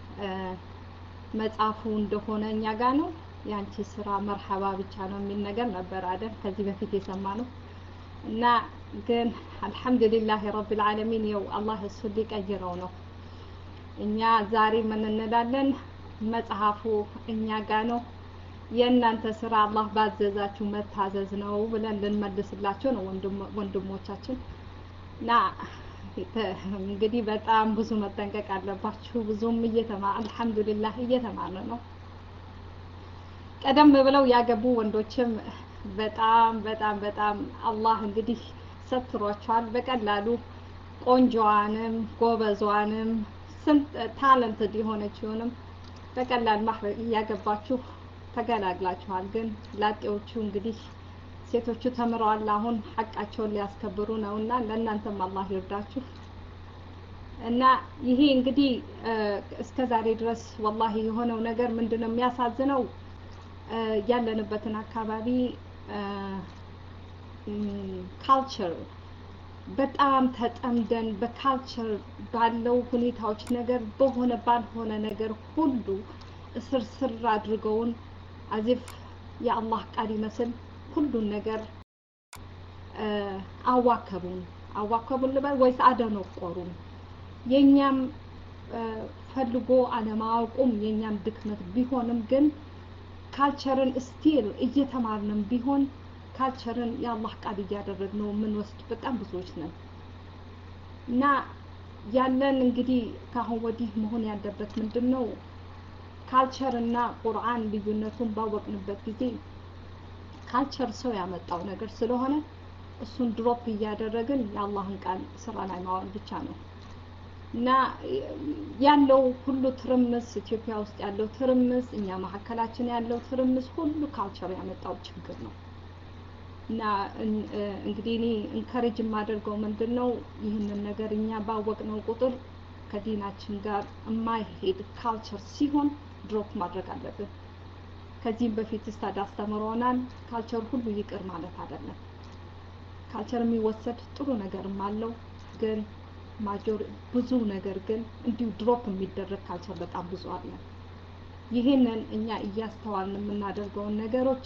መጽሐፉ እንደሆነ እኛ ጋር ነው ያንቺ ስራ መርሐባ ብቻ ነው የሚል ነገር ነበር አይደል ከዚህ በፊት የሰማነው እና ግን አልহামዱሊላህ ረብል ዓለሚን ይው አላህ እሱ ሊቀይረው ነው እኛ ዛሬ ምን እንላለን መጽሐፉ እኛ ጋር ነው የእናንተ ስራ አላህ ባዘዛችሁ መታዘዝ ነው ብለን ልንመልስላቸው ነው ወንድሞቻችን ና እንግዲህ በጣም ብዙ መጠንቀቅ አለባችሁ ብዙም እየተማር አልহামዱሊላህ እየተማርን ነው ቀደም ብለው ያገቡ ወንዶችም በጣም በጣም በጣም አላህ እንግዲህ ሰጥሯቸዋል በቀላሉ ቆንጆዋንም ጎበዟንም ስንት ታለንትድ የሆነችውንም በቀላል ማህበር ያገባችሁ ተገላግላችኋል ግን ላጤዎቹ እንግዲህ ሴቶቹ ተምረዋል አሁን ሐቃቸውን ሊያስከብሩ ነውና ለእናንተም አላህ ይርዳችሁ እና ይሄ እንግዲህ እስከዛሬ ድረስ والله የሆነው ነገር ምንድነው የሚያሳዝነው ያለንበትን አካባቢ ካልቸር በጣም ተጠምደን በካልቸር ባለው ሁኔታዎች ነገር በሆነ ባልሆነ ነገር ሁሉ ስር ስር አድርገውን አዚፍ የአላህ ቃል ይመስል ሁሉን ነገር አዋከቡን አዋከቡን ልበል ወይስ አደነቆሩን? የኛም ፈልጎ አለማወቁም የኛም ድክመት ቢሆንም ግን ካልቸርን ስቲል እየተማርንም ቢሆን ካልቸርን የአላህ ቃል እያደረግነው የምንወስድ በጣም ብዙዎች ነን እና ያለን እንግዲህ ካሁን ወዲህ መሆን ያለበት ምንድነው? ካልቸር እና ቁርአን ልዩነቱን ባወቅንበት ጊዜ ካልቸር ሰው ያመጣው ነገር ስለሆነ እሱን ድሮፕ እያደረግን የአላህን ቃል ስራ ላይ ማዋል ብቻ ነው እና ያለው ሁሉ ትርምስ ኢትዮጵያ ውስጥ ያለው ትርምስ እኛ መሀከላችን ያለው ትርምስ ሁሉ ካልቸር ያመጣው ችግር ነው እና እንግዲህ እኔ ኢንካሬጅ የማደርገው ምንድነው ይህንን ነገር እኛ ባወቅነው ቁጥር ከዲናችን ጋር የማይሄድ ካልቸር ሲሆን ድሮፕ ማድረግ አለብን። ከዚህም በፊት ስታድ አስተምሮናል ካልቸር ሁሉ ይቅር ማለት አይደለም። ካልቸር የሚወሰድ ጥሩ ነገርም አለው ግን ማጆር ብዙ ነገር ግን እንዲሁ ድሮፕ የሚደረግ ካልቸር በጣም ብዙ አለ። ይሄንን እኛ እያስተዋልን የምናደርገውን ነገሮች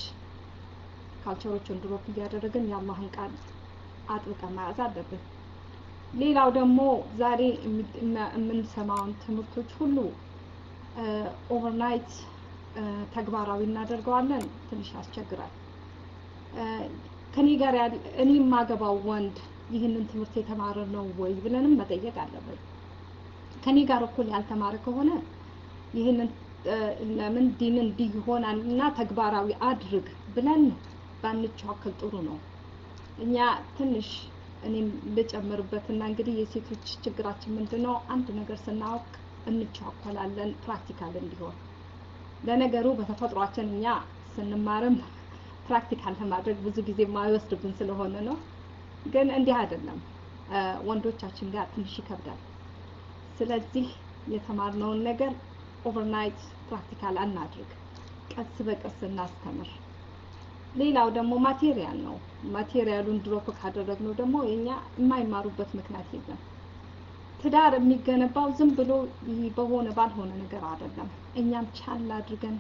ካልቸሮችን ድሮፕ እያደረግን የአላህን ቃል አጥብቀን መያዝ አለብን። ሌላው ደግሞ ዛሬ የምንሰማውን ትምህርቶች ሁሉ ኦቨርናይት ተግባራዊ እናደርገዋለን ትንሽ ያስቸግራል። ከኔ ጋር እኔ የማገባው ወንድ ይህንን ትምህርት የተማረ ነው ወይ ብለንም መጠየቅ አለብን። ከኔ ጋር እኩል ያልተማረ ከሆነ ይህንን ለምን ዲን እንዲህ ይሆናል እና ተግባራዊ አድርግ ብለን ባንቻከል ጥሩ ነው። እኛ ትንሽ እኔም ልጨምርበትና እንግዲህ የሴቶች ችግራችን ምንድነው? አንድ ነገር ስናውቅ እንቻኮላለን ፕራክቲካል እንዲሆን። ለነገሩ በተፈጥሯችን እኛ ስንማርም ፕራክቲካል ለማድረግ ብዙ ጊዜ የማይወስድብን ስለሆነ ነው። ግን እንዲህ አይደለም ወንዶቻችን ጋር ትንሽ ይከብዳል። ስለዚህ የተማርነውን ነገር ኦቨርናይት ፕራክቲካል አናድርግ፣ ቀስ በቀስ እናስተምር። ሌላው ደግሞ ማቴሪያል ነው። ማቴሪያሉን ድሮፕ ካደረግነው ደግሞ የኛ የማይማሩበት ምክንያት የለም። ትዳር የሚገነባው ዝም ብሎ በሆነ ባልሆነ ነገር አይደለም። እኛም ቻል አድርገን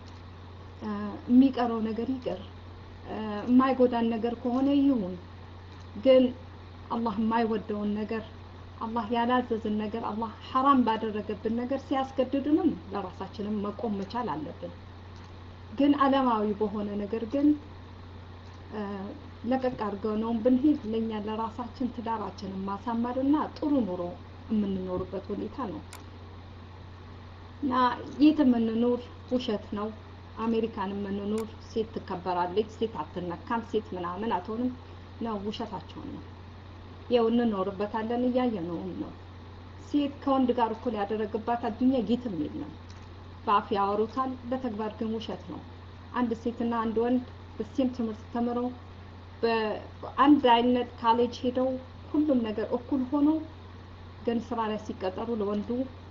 የሚቀረው ነገር ይቅር፣ የማይጎዳን ነገር ከሆነ ይሁን። ግን አላህ የማይወደውን ነገር አላህ ያላዘዘን ነገር አላህ ሐራም ባደረገብን ነገር ሲያስገድድንም ለራሳችንም መቆም መቻል አለብን። ግን ዓለማዊ በሆነ ነገር ግን ለቀቅ አድርገው ነው ብንሄድ ለኛ ለራሳችን ትዳራችንን ማሳመርና ጥሩ ኑሮ የምንኖርበት ሁኔታ ነው እና የትም እንኑር ውሸት ነው። አሜሪካን የምንኖር ሴት ትከበራለች፣ ሴት አትነካም፣ ሴት ምናምን አትሆንም ነው ውሸታቸው ነው። ያው እንኖርበታለን እያየነው ነው። ሴት ከወንድ ጋር እኩል ያደረገባት አዱኛ የትም የለም። በአፍ ያወሩታል፣ በተግባር ግን ውሸት ነው። አንድ ሴትና አንድ ወንድ በሴም ትምህርት ተምረው በአንድ አይነት ካሌጅ ሄደው ሁሉም ነገር እኩል ሆኖ ግን ስራ ላይ ሲቀጠሩ ለወንዱ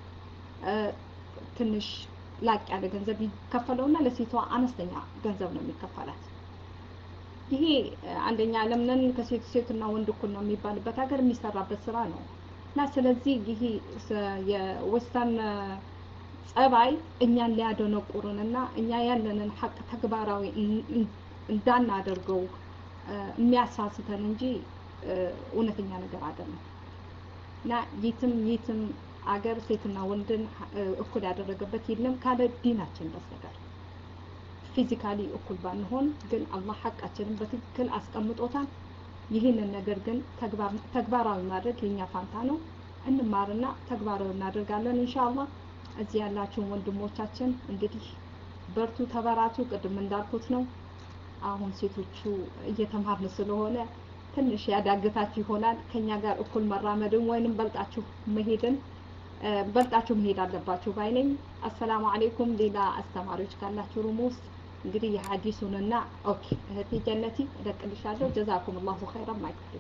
ትንሽ ላቅ ያለ ገንዘብ ይከፈለውና ለሴቷ አነስተኛ ገንዘብ ነው የሚከፈላት። ይሄ አንደኛ ዓለም ነን ከሴት ሴትና ወንድ እኩል ነው የሚባልበት ሀገር የሚሰራበት ስራ ነው እና ስለዚህ ይሄ የወስተርን ጸባይ እኛን ሊያደነቁሩንና እኛ ያለንን ሀቅ ተግባራዊ እንዳናደርገው የሚያሳስተን እንጂ እውነተኛ ነገር አይደለም እና የትም የትም አገር ሴትና ወንድን እኩል ያደረገበት የለም ካለ ዲናችን በስተቀር። ፊዚካሊ እኩል ባንሆን ግን አላህ ሐቃችንን በትክክል አስቀምጦታል። ይህንን ነገር ግን ተግባራዊ ማድረግ የኛ ፋንታ ነው። እንማርና ተግባራዊ እናደርጋለን ኢንሻአላህ። እዚህ ያላችሁ ወንድሞቻችን እንግዲህ በርቱ፣ ተበራቱ። ቅድም እንዳልኩት ነው አሁን ሴቶቹ እየተማርን ስለሆነ ትንሽ ያዳግታችሁ ይሆናል። ከኛ ጋር እኩል መራመድን ወይንም በልጣችሁ መሄድን በልጣችሁ መሄድ አለባችሁ ባይነኝ። አሰላሙ አለይኩም። ሌላ አስተማሪዎች ካላችሁ ሩም ውስጥ እንግዲህ የሐዲሱንና ኦኬ እህቴ ጀነቲ እደቅልሻለሁ። ጀዛኩም አላሁ ኸይራን ማይክፍል።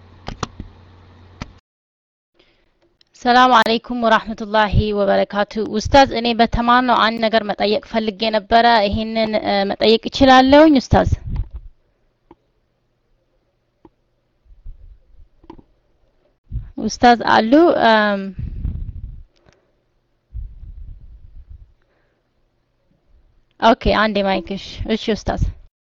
ሰላም አለይኩም ወራህመቱላሂ ወበረካቱ። ኡስታዝ እኔ በተማርነው አንድ ነገር መጠየቅ ፈልጌ ነበረ። ይሄንን መጠየቅ እችላለሁኝ ኡስታዝ? ኡስታዝ አሉ? ኦኬ አንዴ ማይክሽ እሺ ኡስታዝ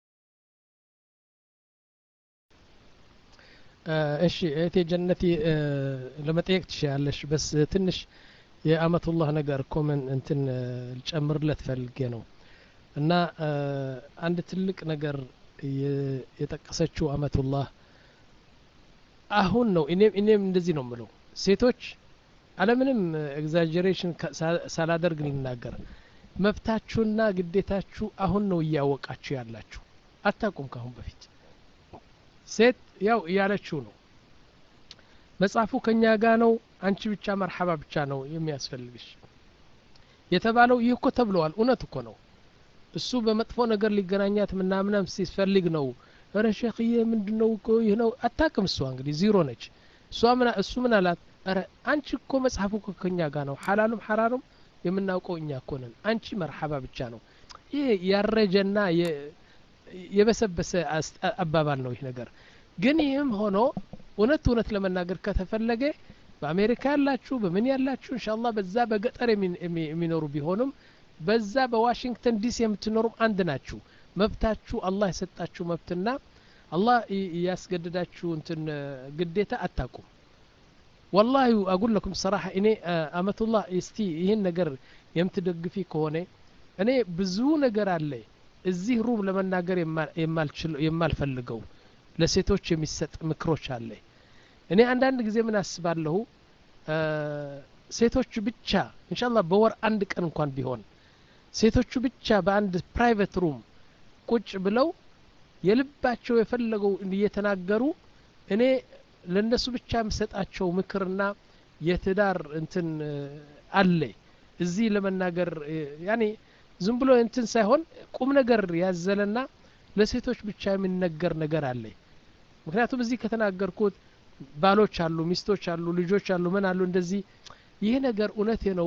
እሺ እህቴ ጀነቲ ለመጠየቅ ትችያለሽ በስ ትንሽ የአመቱላህ ነገር ኮመን እንትን ልጨምርለት ፈልጌ ነው እና አንድ ትልቅ ነገር የጠቀሰችው አመቱላህ አሁን ነው እኔም እኔም እንደዚህ ነው የምለው ሴቶች አለምንም ኤግዛጀሬሽን ሳላደርግ ልናገር መብታችሁና ግዴታችሁ አሁን ነው እያወቃችሁ ያላችሁ አታቁም ካሁን በፊት ሴት ያው ያለችው ነው መጽሐፉ ከኛ ጋር ነው አንቺ ብቻ መርሐባ ብቻ ነው የሚያስፈልግሽ የተባለው ይህ እኮ ተብለዋል እውነት እኮ ነው እሱ በመጥፎ ነገር ሊገናኛት ምናምናም ሲፈልግ ነው ኧረ ሼኽዬ ምንድነው እኮ ይህ ነው አታቅም እሷ እንግዲህ ዜሮ ነች እሷ ምን እሱ ምን አላት ኧረ አንቺ እኮ መጽሐፉ እኮ ከኛ ጋር ነው ሐላሉም ሐራሩም የምናውቀው እኛ እኮ ነን አንቺ መርሐባ ብቻ ነው ይህ ያረጀና የበሰበሰ አባባል ነው ይህ ነገር ግን ይህም ሆኖ እውነት እውነት ለመናገር ከተፈለገ በአሜሪካ ያላችሁ በምን ያላችሁ ኢንሻአላህ በዛ በገጠር የሚኖሩ ቢሆንም በዛ በዋሽንግተን ዲሲ የምትኖሩም አንድ ናችሁ መብታችሁ አላህ የሰጣችሁ መብትና አላህ ያስገድዳችሁ እንትን ግዴታ አታቁም والله اقول لكم صراحه እኔ አመቱላህ እስቲ ይሄን ነገር የምትደግፊ ከሆነ እኔ ብዙ ነገር አለ እዚህ ሩም ለመናገር የማልችል የማልፈልገው ለሴቶች የሚሰጥ ምክሮች አለ እኔ አንዳንድ ጊዜ ምን አስባለሁ ሴቶች ብቻ ኢንሻአላህ በወር አንድ ቀን እንኳን ቢሆን ሴቶቹ ብቻ በአንድ ፕራይቬት ሩም ቁጭ ብለው የልባቸው የፈለገው እየተናገሩ እኔ ለነሱ ብቻ የምሰጣቸው ምክርና የትዳር እንትን አለ እዚህ ለመናገር ያኔ ዝም ብሎ እንትን ሳይሆን ቁም ነገር ያዘለና ለሴቶች ብቻ የሚነገር ነገር አለ ምክንያቱም እዚህ ከተናገርኩት ባሎች አሉ ሚስቶች አሉ ልጆች አሉ ምን አሉ እንደዚህ ይሄ ነገር እውነቴ ነው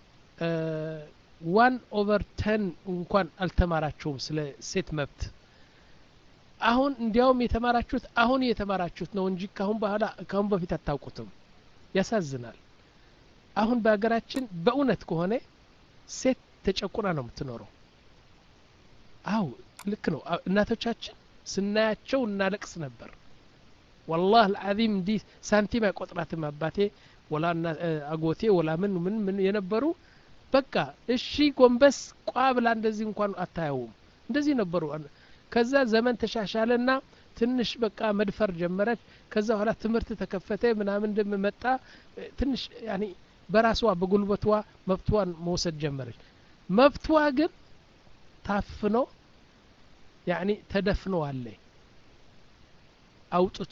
ዋን ኦቨር ቴን እንኳን አልተማራቸውም ስለ ሴት መብት አሁን እንዲያውም የተማራችሁት አሁን የተማራችሁት ነው እንጂ ካሁን በኋላ ካሁን በፊት አታውቁትም ያሳዝናል አሁን በአገራችን በእውነት ከሆነ ሴት ተጨቁና ነው የምትኖረው አው ልክ ነው እናቶቻችን ስናያቸው እናለቅስ ነበር والله العظيم دي ሳንቲም አይቆጥራትም አባቴ ወላ አጎቴ ወላ ምን ምን ምን የነበሩ በቃ እሺ ጎንበስ ቋብላ እንደዚህ እንኳን አታየውም እንደዚህ ነበሩ ከዛ ዘመን ተሻሻለና ትንሽ በቃ መድፈር ጀመረች ከዛ በኋላ ትምህርት ተከፈተ ምናምን እንደመጣ ትንሽ ያኒ በራሷ በጉልበቷ መብቷን መውሰድ ጀመረች መብቷ ግን ታፍኖ ያኒ ተደፍኖ አለ አውጥቶ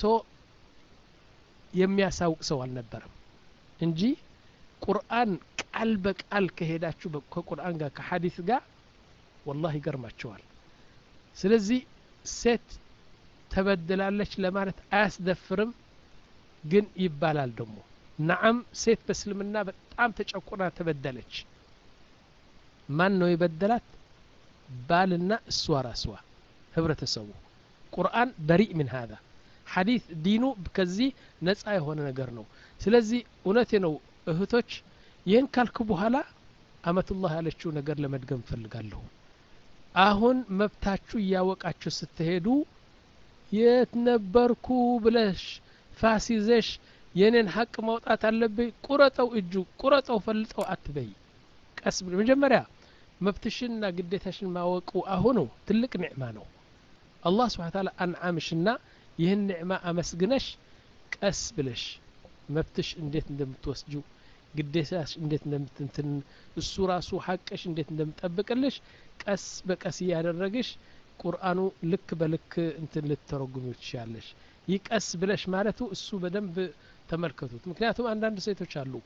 የሚያሳውቅ ሰው አልነበረም እንጂ ቁርአን ቃል በቃል ከሄዳችሁ ከቁርአን ጋር ከሐዲስ ጋር والله ይገርማቸዋል ስለዚህ ሴት ተበደላለች ለማለት አያስደፍርም ግን ይባላል ደግሞ ነዓም ሴት በእስልምና በጣም ተጨቁና ተበደለች ማን ነው የበደላት ባልና እሷ ራሷ ህብረተሰቡ ቁርአን በሪእ ምን هذا ሐዲስ ዲኑ ከዚህ ነፃ የሆነ ነገር ነው ስለዚህ እውነቴ ነው እህቶች ይህን ካልኩ በኋላ አመቱላህ ያለችው ነገር ለመድገም ፈልጋለሁ አሁን መብታችሁ ያወቃችሁ ስትሄዱ የት ነበርኩ ብለሽ ፋሲዘሽ የኔን ሐቅ ማውጣት አለብኝ ቁረጠው እጁ ቁረጠው ፈልጠው አትበይ ቀስ መጀመሪያ መብትሽና ግዴታሽን ማወቁ አሁን ትልቅ ኒዕማ ነው አላህ Subhanahu Wa Ta'ala አንዓምሽና ይህን ኒዕማ አመስግነሽ ቀስ ብለሽ መብትሽ እንዴት እንደምትወስጂው ግዴታሽ እንዴት እንደምትንትን እሱ ራሱ ሐቅሽ እንዴት እንደምጠብቅልሽ ቀስ በቀስ ያደረግሽ ቁርአኑ ልክ በልክ እንትን ልትተረጉሙ ትችያለሽ ይቀስ ብለሽ ማለቱ እሱ በደንብ ተመልከቱት ምክንያቱም አንዳንድ ሴቶች አሉ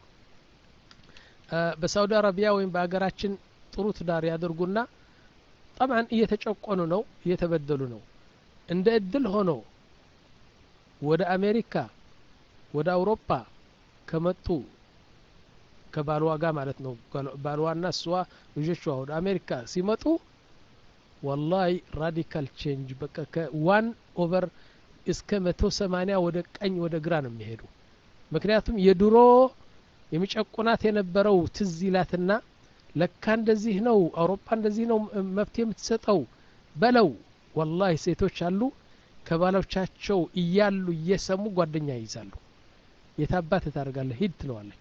በሳውዲ አረቢያ ወይም በአገራችን ጥሩ ትዳር ያደርጉና طبعا እየተጨቆኑ ነው እየተበደሉ ነው እንደ እድል ሆኖ ወደ አሜሪካ ወደ አውሮፓ ከመጡ ከባልዋ ጋር ማለት ነው ባልዋና እሷ ልጆቿ ወደ አሜሪካ ሲመጡ والله ራዲካል ቼንጅ በቃ ከዋን ኦቨር እስከ መቶ ሰማንያ ወደ ቀኝ ወደ ግራ ነው የሚሄዱ ምክንያቱም የድሮ የሚጨቁናት የነበረው ትዝ ይላትና ለካ እንደዚህ ነው አውሮፓ እንደዚህ ነው መፍትሄ የምትሰጠው በለው والله ሴቶች አሉ ከባሎቻቸው እያሉ እየሰሙ ጓደኛ ይይዛሉ የታባት ታርጋለህ ሂድ ትለዋለች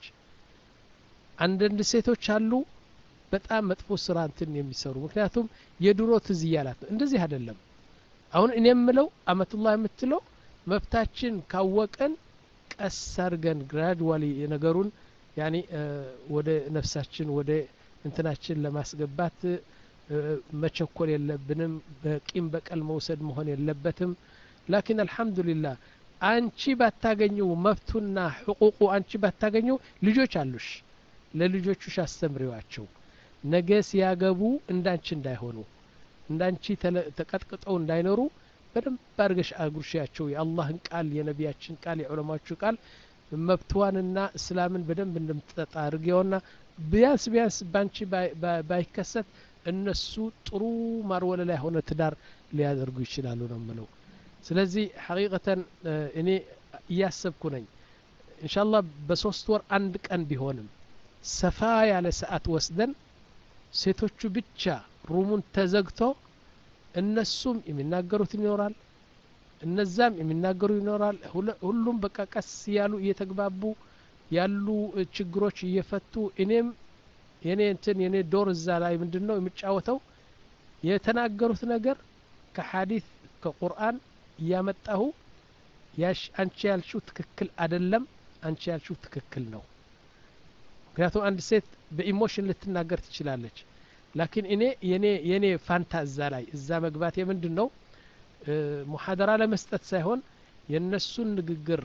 አንዳንድ ሴቶች አሉ በጣም መጥፎ ስራ እንትን የሚሰሩ ምክንያቱም የድሮ ትዝ ይያላት እንደዚህ አይደለም አሁን እኔ የምለው አመቱላህ የምትለው መብታችን ካወቀን ቀስ አድርገን ግራጁዋሊ ነገሩን ያኒ ወደ ነፍሳችን ወደ እንትናችን ለማስገባት መቸኮል የለብንም በቂም በቀል መውሰድ መሆን የለበትም ላኪን አልহামዱሊላህ አንቺ ባታገኙ መብቱና حقوقu አንቺ ባታገኙ ልጆች አሉሽ ለልጆቹሽ አስተምሪዋቸው ነገ ሲያገቡ እንዳንቺ እንዳይሆኑ እንዳንቺ ተቀጥቅጠው እንዳይኖሩ በደንብ አድርገሽ አጉርሻቸው የአላህን ቃል የነቢያችን ቃል የዑለማዎቹ ቃል መብቷንና እስላምን በደንብ እንደምትጠጣ አድርገውና ቢያንስ ቢያንስ ባንቺ ባይከሰት እነሱ ጥሩ ማርወለ ላይ ሆነ ትዳር ሊያደርጉ ይችላሉ ነው ማለት ስለዚህ ሐቂቀተን እኔ ያሰብኩ ነኝ ኢንሻአላህ በሶስት ወር አንድ ቀን ቢሆንም ሰፋ ያለ ሰዓት ወስደን ሴቶቹ ብቻ ሩሙን ተዘግቶ እነሱም የሚናገሩት ይኖራል እነዛም የሚናገሩ ይኖራል ሁሉም በቃ ቀስ ያሉ እየተግባቡ ያሉ ችግሮች እየፈቱ እኔም የኔ እንትን የኔ ዶር እዛ ላይ ምንድነው የሚጫወተው የተናገሩት ነገር ከሐዲስ ከቁርአን ያመጣሁ ያሽ አንቺ ያልሽው ትክክል አይደለም አንቺ ያልሽው ትክክል ነው ምክንያቱም አንድ ሴት በኢሞሽን ልትናገር ትችላለች ላኪን እኔ የኔ የኔ ፋንታ እዛ ላይ እዛ መግባት የምንድነው ሙሐደራ ለመስጠት ሳይሆን የነሱን ንግግር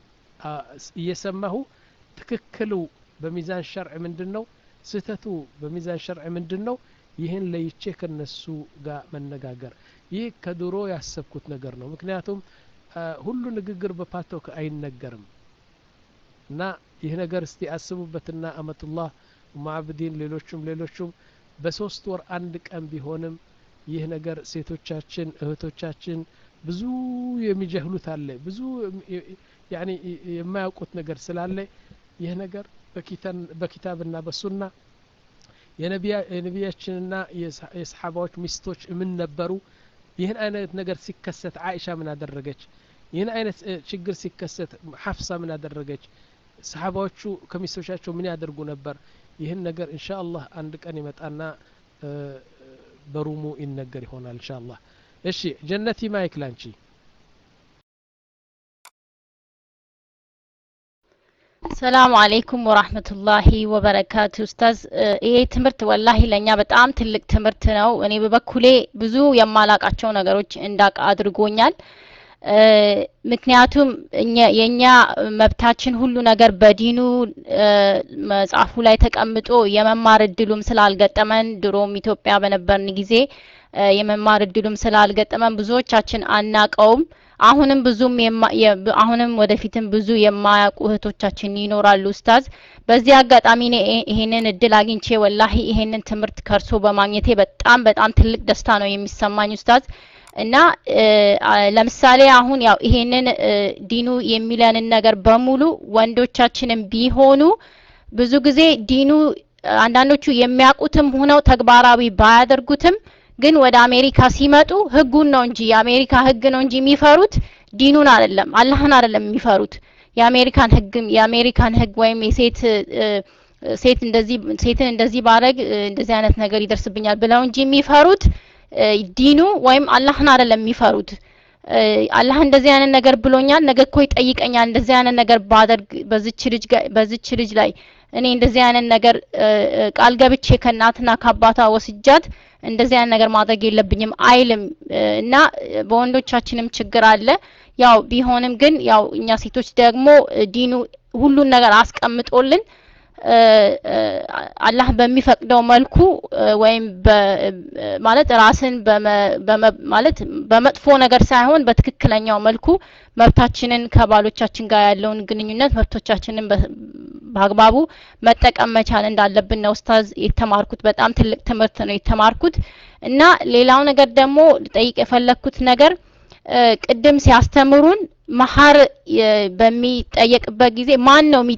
እየሰማሁ ትክክሉ በሚዛን ሸርዕ ምንድነው ስተቱ በሚዛን ሸርዕ ምንድነው ይህን ለይቼ ከነሱ ጋር መነጋገር ይህ ከድሮ ያሰብኩት ነገር ነው ምክንያቱም ሁሉ ንግግር በፓቶክ አይነገርም እና ይህ ነገር እስቲ አስቡበትና አመቱላህ ሙአብዲን ሌሎችም ሌሎችም በሶስት ወር አንድ ቀን ቢሆንም ይህ ነገር ሴቶቻችን እህቶቻችን ብዙ የሚጀህሉት አለ ብዙ ያኒ የማያውቁት ነገር ስላለ ይህ ነገር በኪታን በኪታብና በሱና የነቢያ የነቢያችንና የሰሃባዎች ሚስቶች ምን ነበሩ ይህን አይነት ነገር ሲከሰት አይሻ ምን አደረገች ይህን አይነት ችግር ሲከሰት ሐፍሳ ምን አደረገች ሰሃባዎቹ ከሚስቶቻቸው ምን ያደርጉ ነበር ይህን ነገር ኢንሻአላህ አንድ ቀን ይመጣና በሩሙ ይነገር ይሆናል ኢንሻአላህ እሺ ጀነቲ ማይክ ላንቺ ሰላም አለይኩም ወራህመቱላሂ ወበረካቱ ኡስታዝ ይሄ ትምህርት ወላሂ ለኛ በጣም ትልቅ ትምህርት ነው እኔ በበኩሌ ብዙ የማላቃቸው ነገሮች እንዳቅ አድርጎኛል ምክንያቱም የኛ መብታችን ሁሉ ነገር በዲኑ መጽሐፉ ላይ ተቀምጦ የመማር እድሉም ስላልገጠመን ድሮም ኢትዮጵያ በነበርን ጊዜ የመማር እድሉም ስላልገጠመን ብዙዎቻችን አናቀውም አሁንም ብዙም አሁንም ወደፊትም ብዙ የማያውቁ እህቶቻችን ይኖራሉ ኡስታዝ በዚህ አጋጣሚ እኔ ይሄንን እድል አግኝቼ ወላሂ ይሄንን ትምህርት ከርሶ በማግኘቴ በጣም በጣም ትልቅ ደስታ ነው የሚሰማኝ ኡስታዝ እና ለምሳሌ አሁን ያው ይሄንን ዲኑ የሚለንን ነገር በሙሉ ወንዶቻችንም ቢሆኑ ብዙ ጊዜ ዲኑ አንዳንዶቹ የሚያውቁትም ሆነው ተግባራዊ ባያደርጉትም ግን ወደ አሜሪካ ሲመጡ ህጉን ነው እንጂ የአሜሪካ ህግ ነው እንጂ የሚፈሩት ዲኑን አይደለም አላህን አይደለም የሚፈሩት የአሜሪካን ህግ የአሜሪካን ህግ ወይም የሴት ሴት እንደዚህ ሴትን እንደዚህ ባረግ እንደዚህ አይነት ነገር ይደርስብኛል ብለው እንጂ የሚፈሩት ዲኑ ወይም አላህን አይደለም የሚፈሩት አላህ እንደዚህ አይነት ነገር ብሎኛል ነገ እኮ ይጠይቀኛል እንደዚህ አይነት ነገር ባደርግ በዚች ልጅ በዚች ልጅ ላይ እኔ እንደዚህ አይነት ነገር ቃል ገብቼ ከናትና ከአባቷ ወስጃት እንደዚህ አይነት ነገር ማድረግ የለብኝም አይልም እና በወንዶቻችንም ችግር አለ ያው ቢሆንም ግን ያው እኛ ሴቶች ደግሞ ዲኑ ሁሉን ነገር አስቀምጦልን አላህ በሚፈቅደው መልኩ ወይም ማለት ራስን ማለት በመጥፎ ነገር ሳይሆን በትክክለኛው መልኩ መብታችንን ከባሎቻችን ጋር ያለውን ግንኙነት መብቶቻችንን በአግባቡ መጠቀም መቻል እንዳለብን ነው ኡስታዝ የተማርኩት በጣም ትልቅ ትምህርት ነው የተማርኩት እና ሌላው ነገር ደግሞ ልጠይቅ የፈለኩት ነገር ቅድም ሲያስተምሩን መሐር በሚጠየቅበት ጊዜ ማን ነው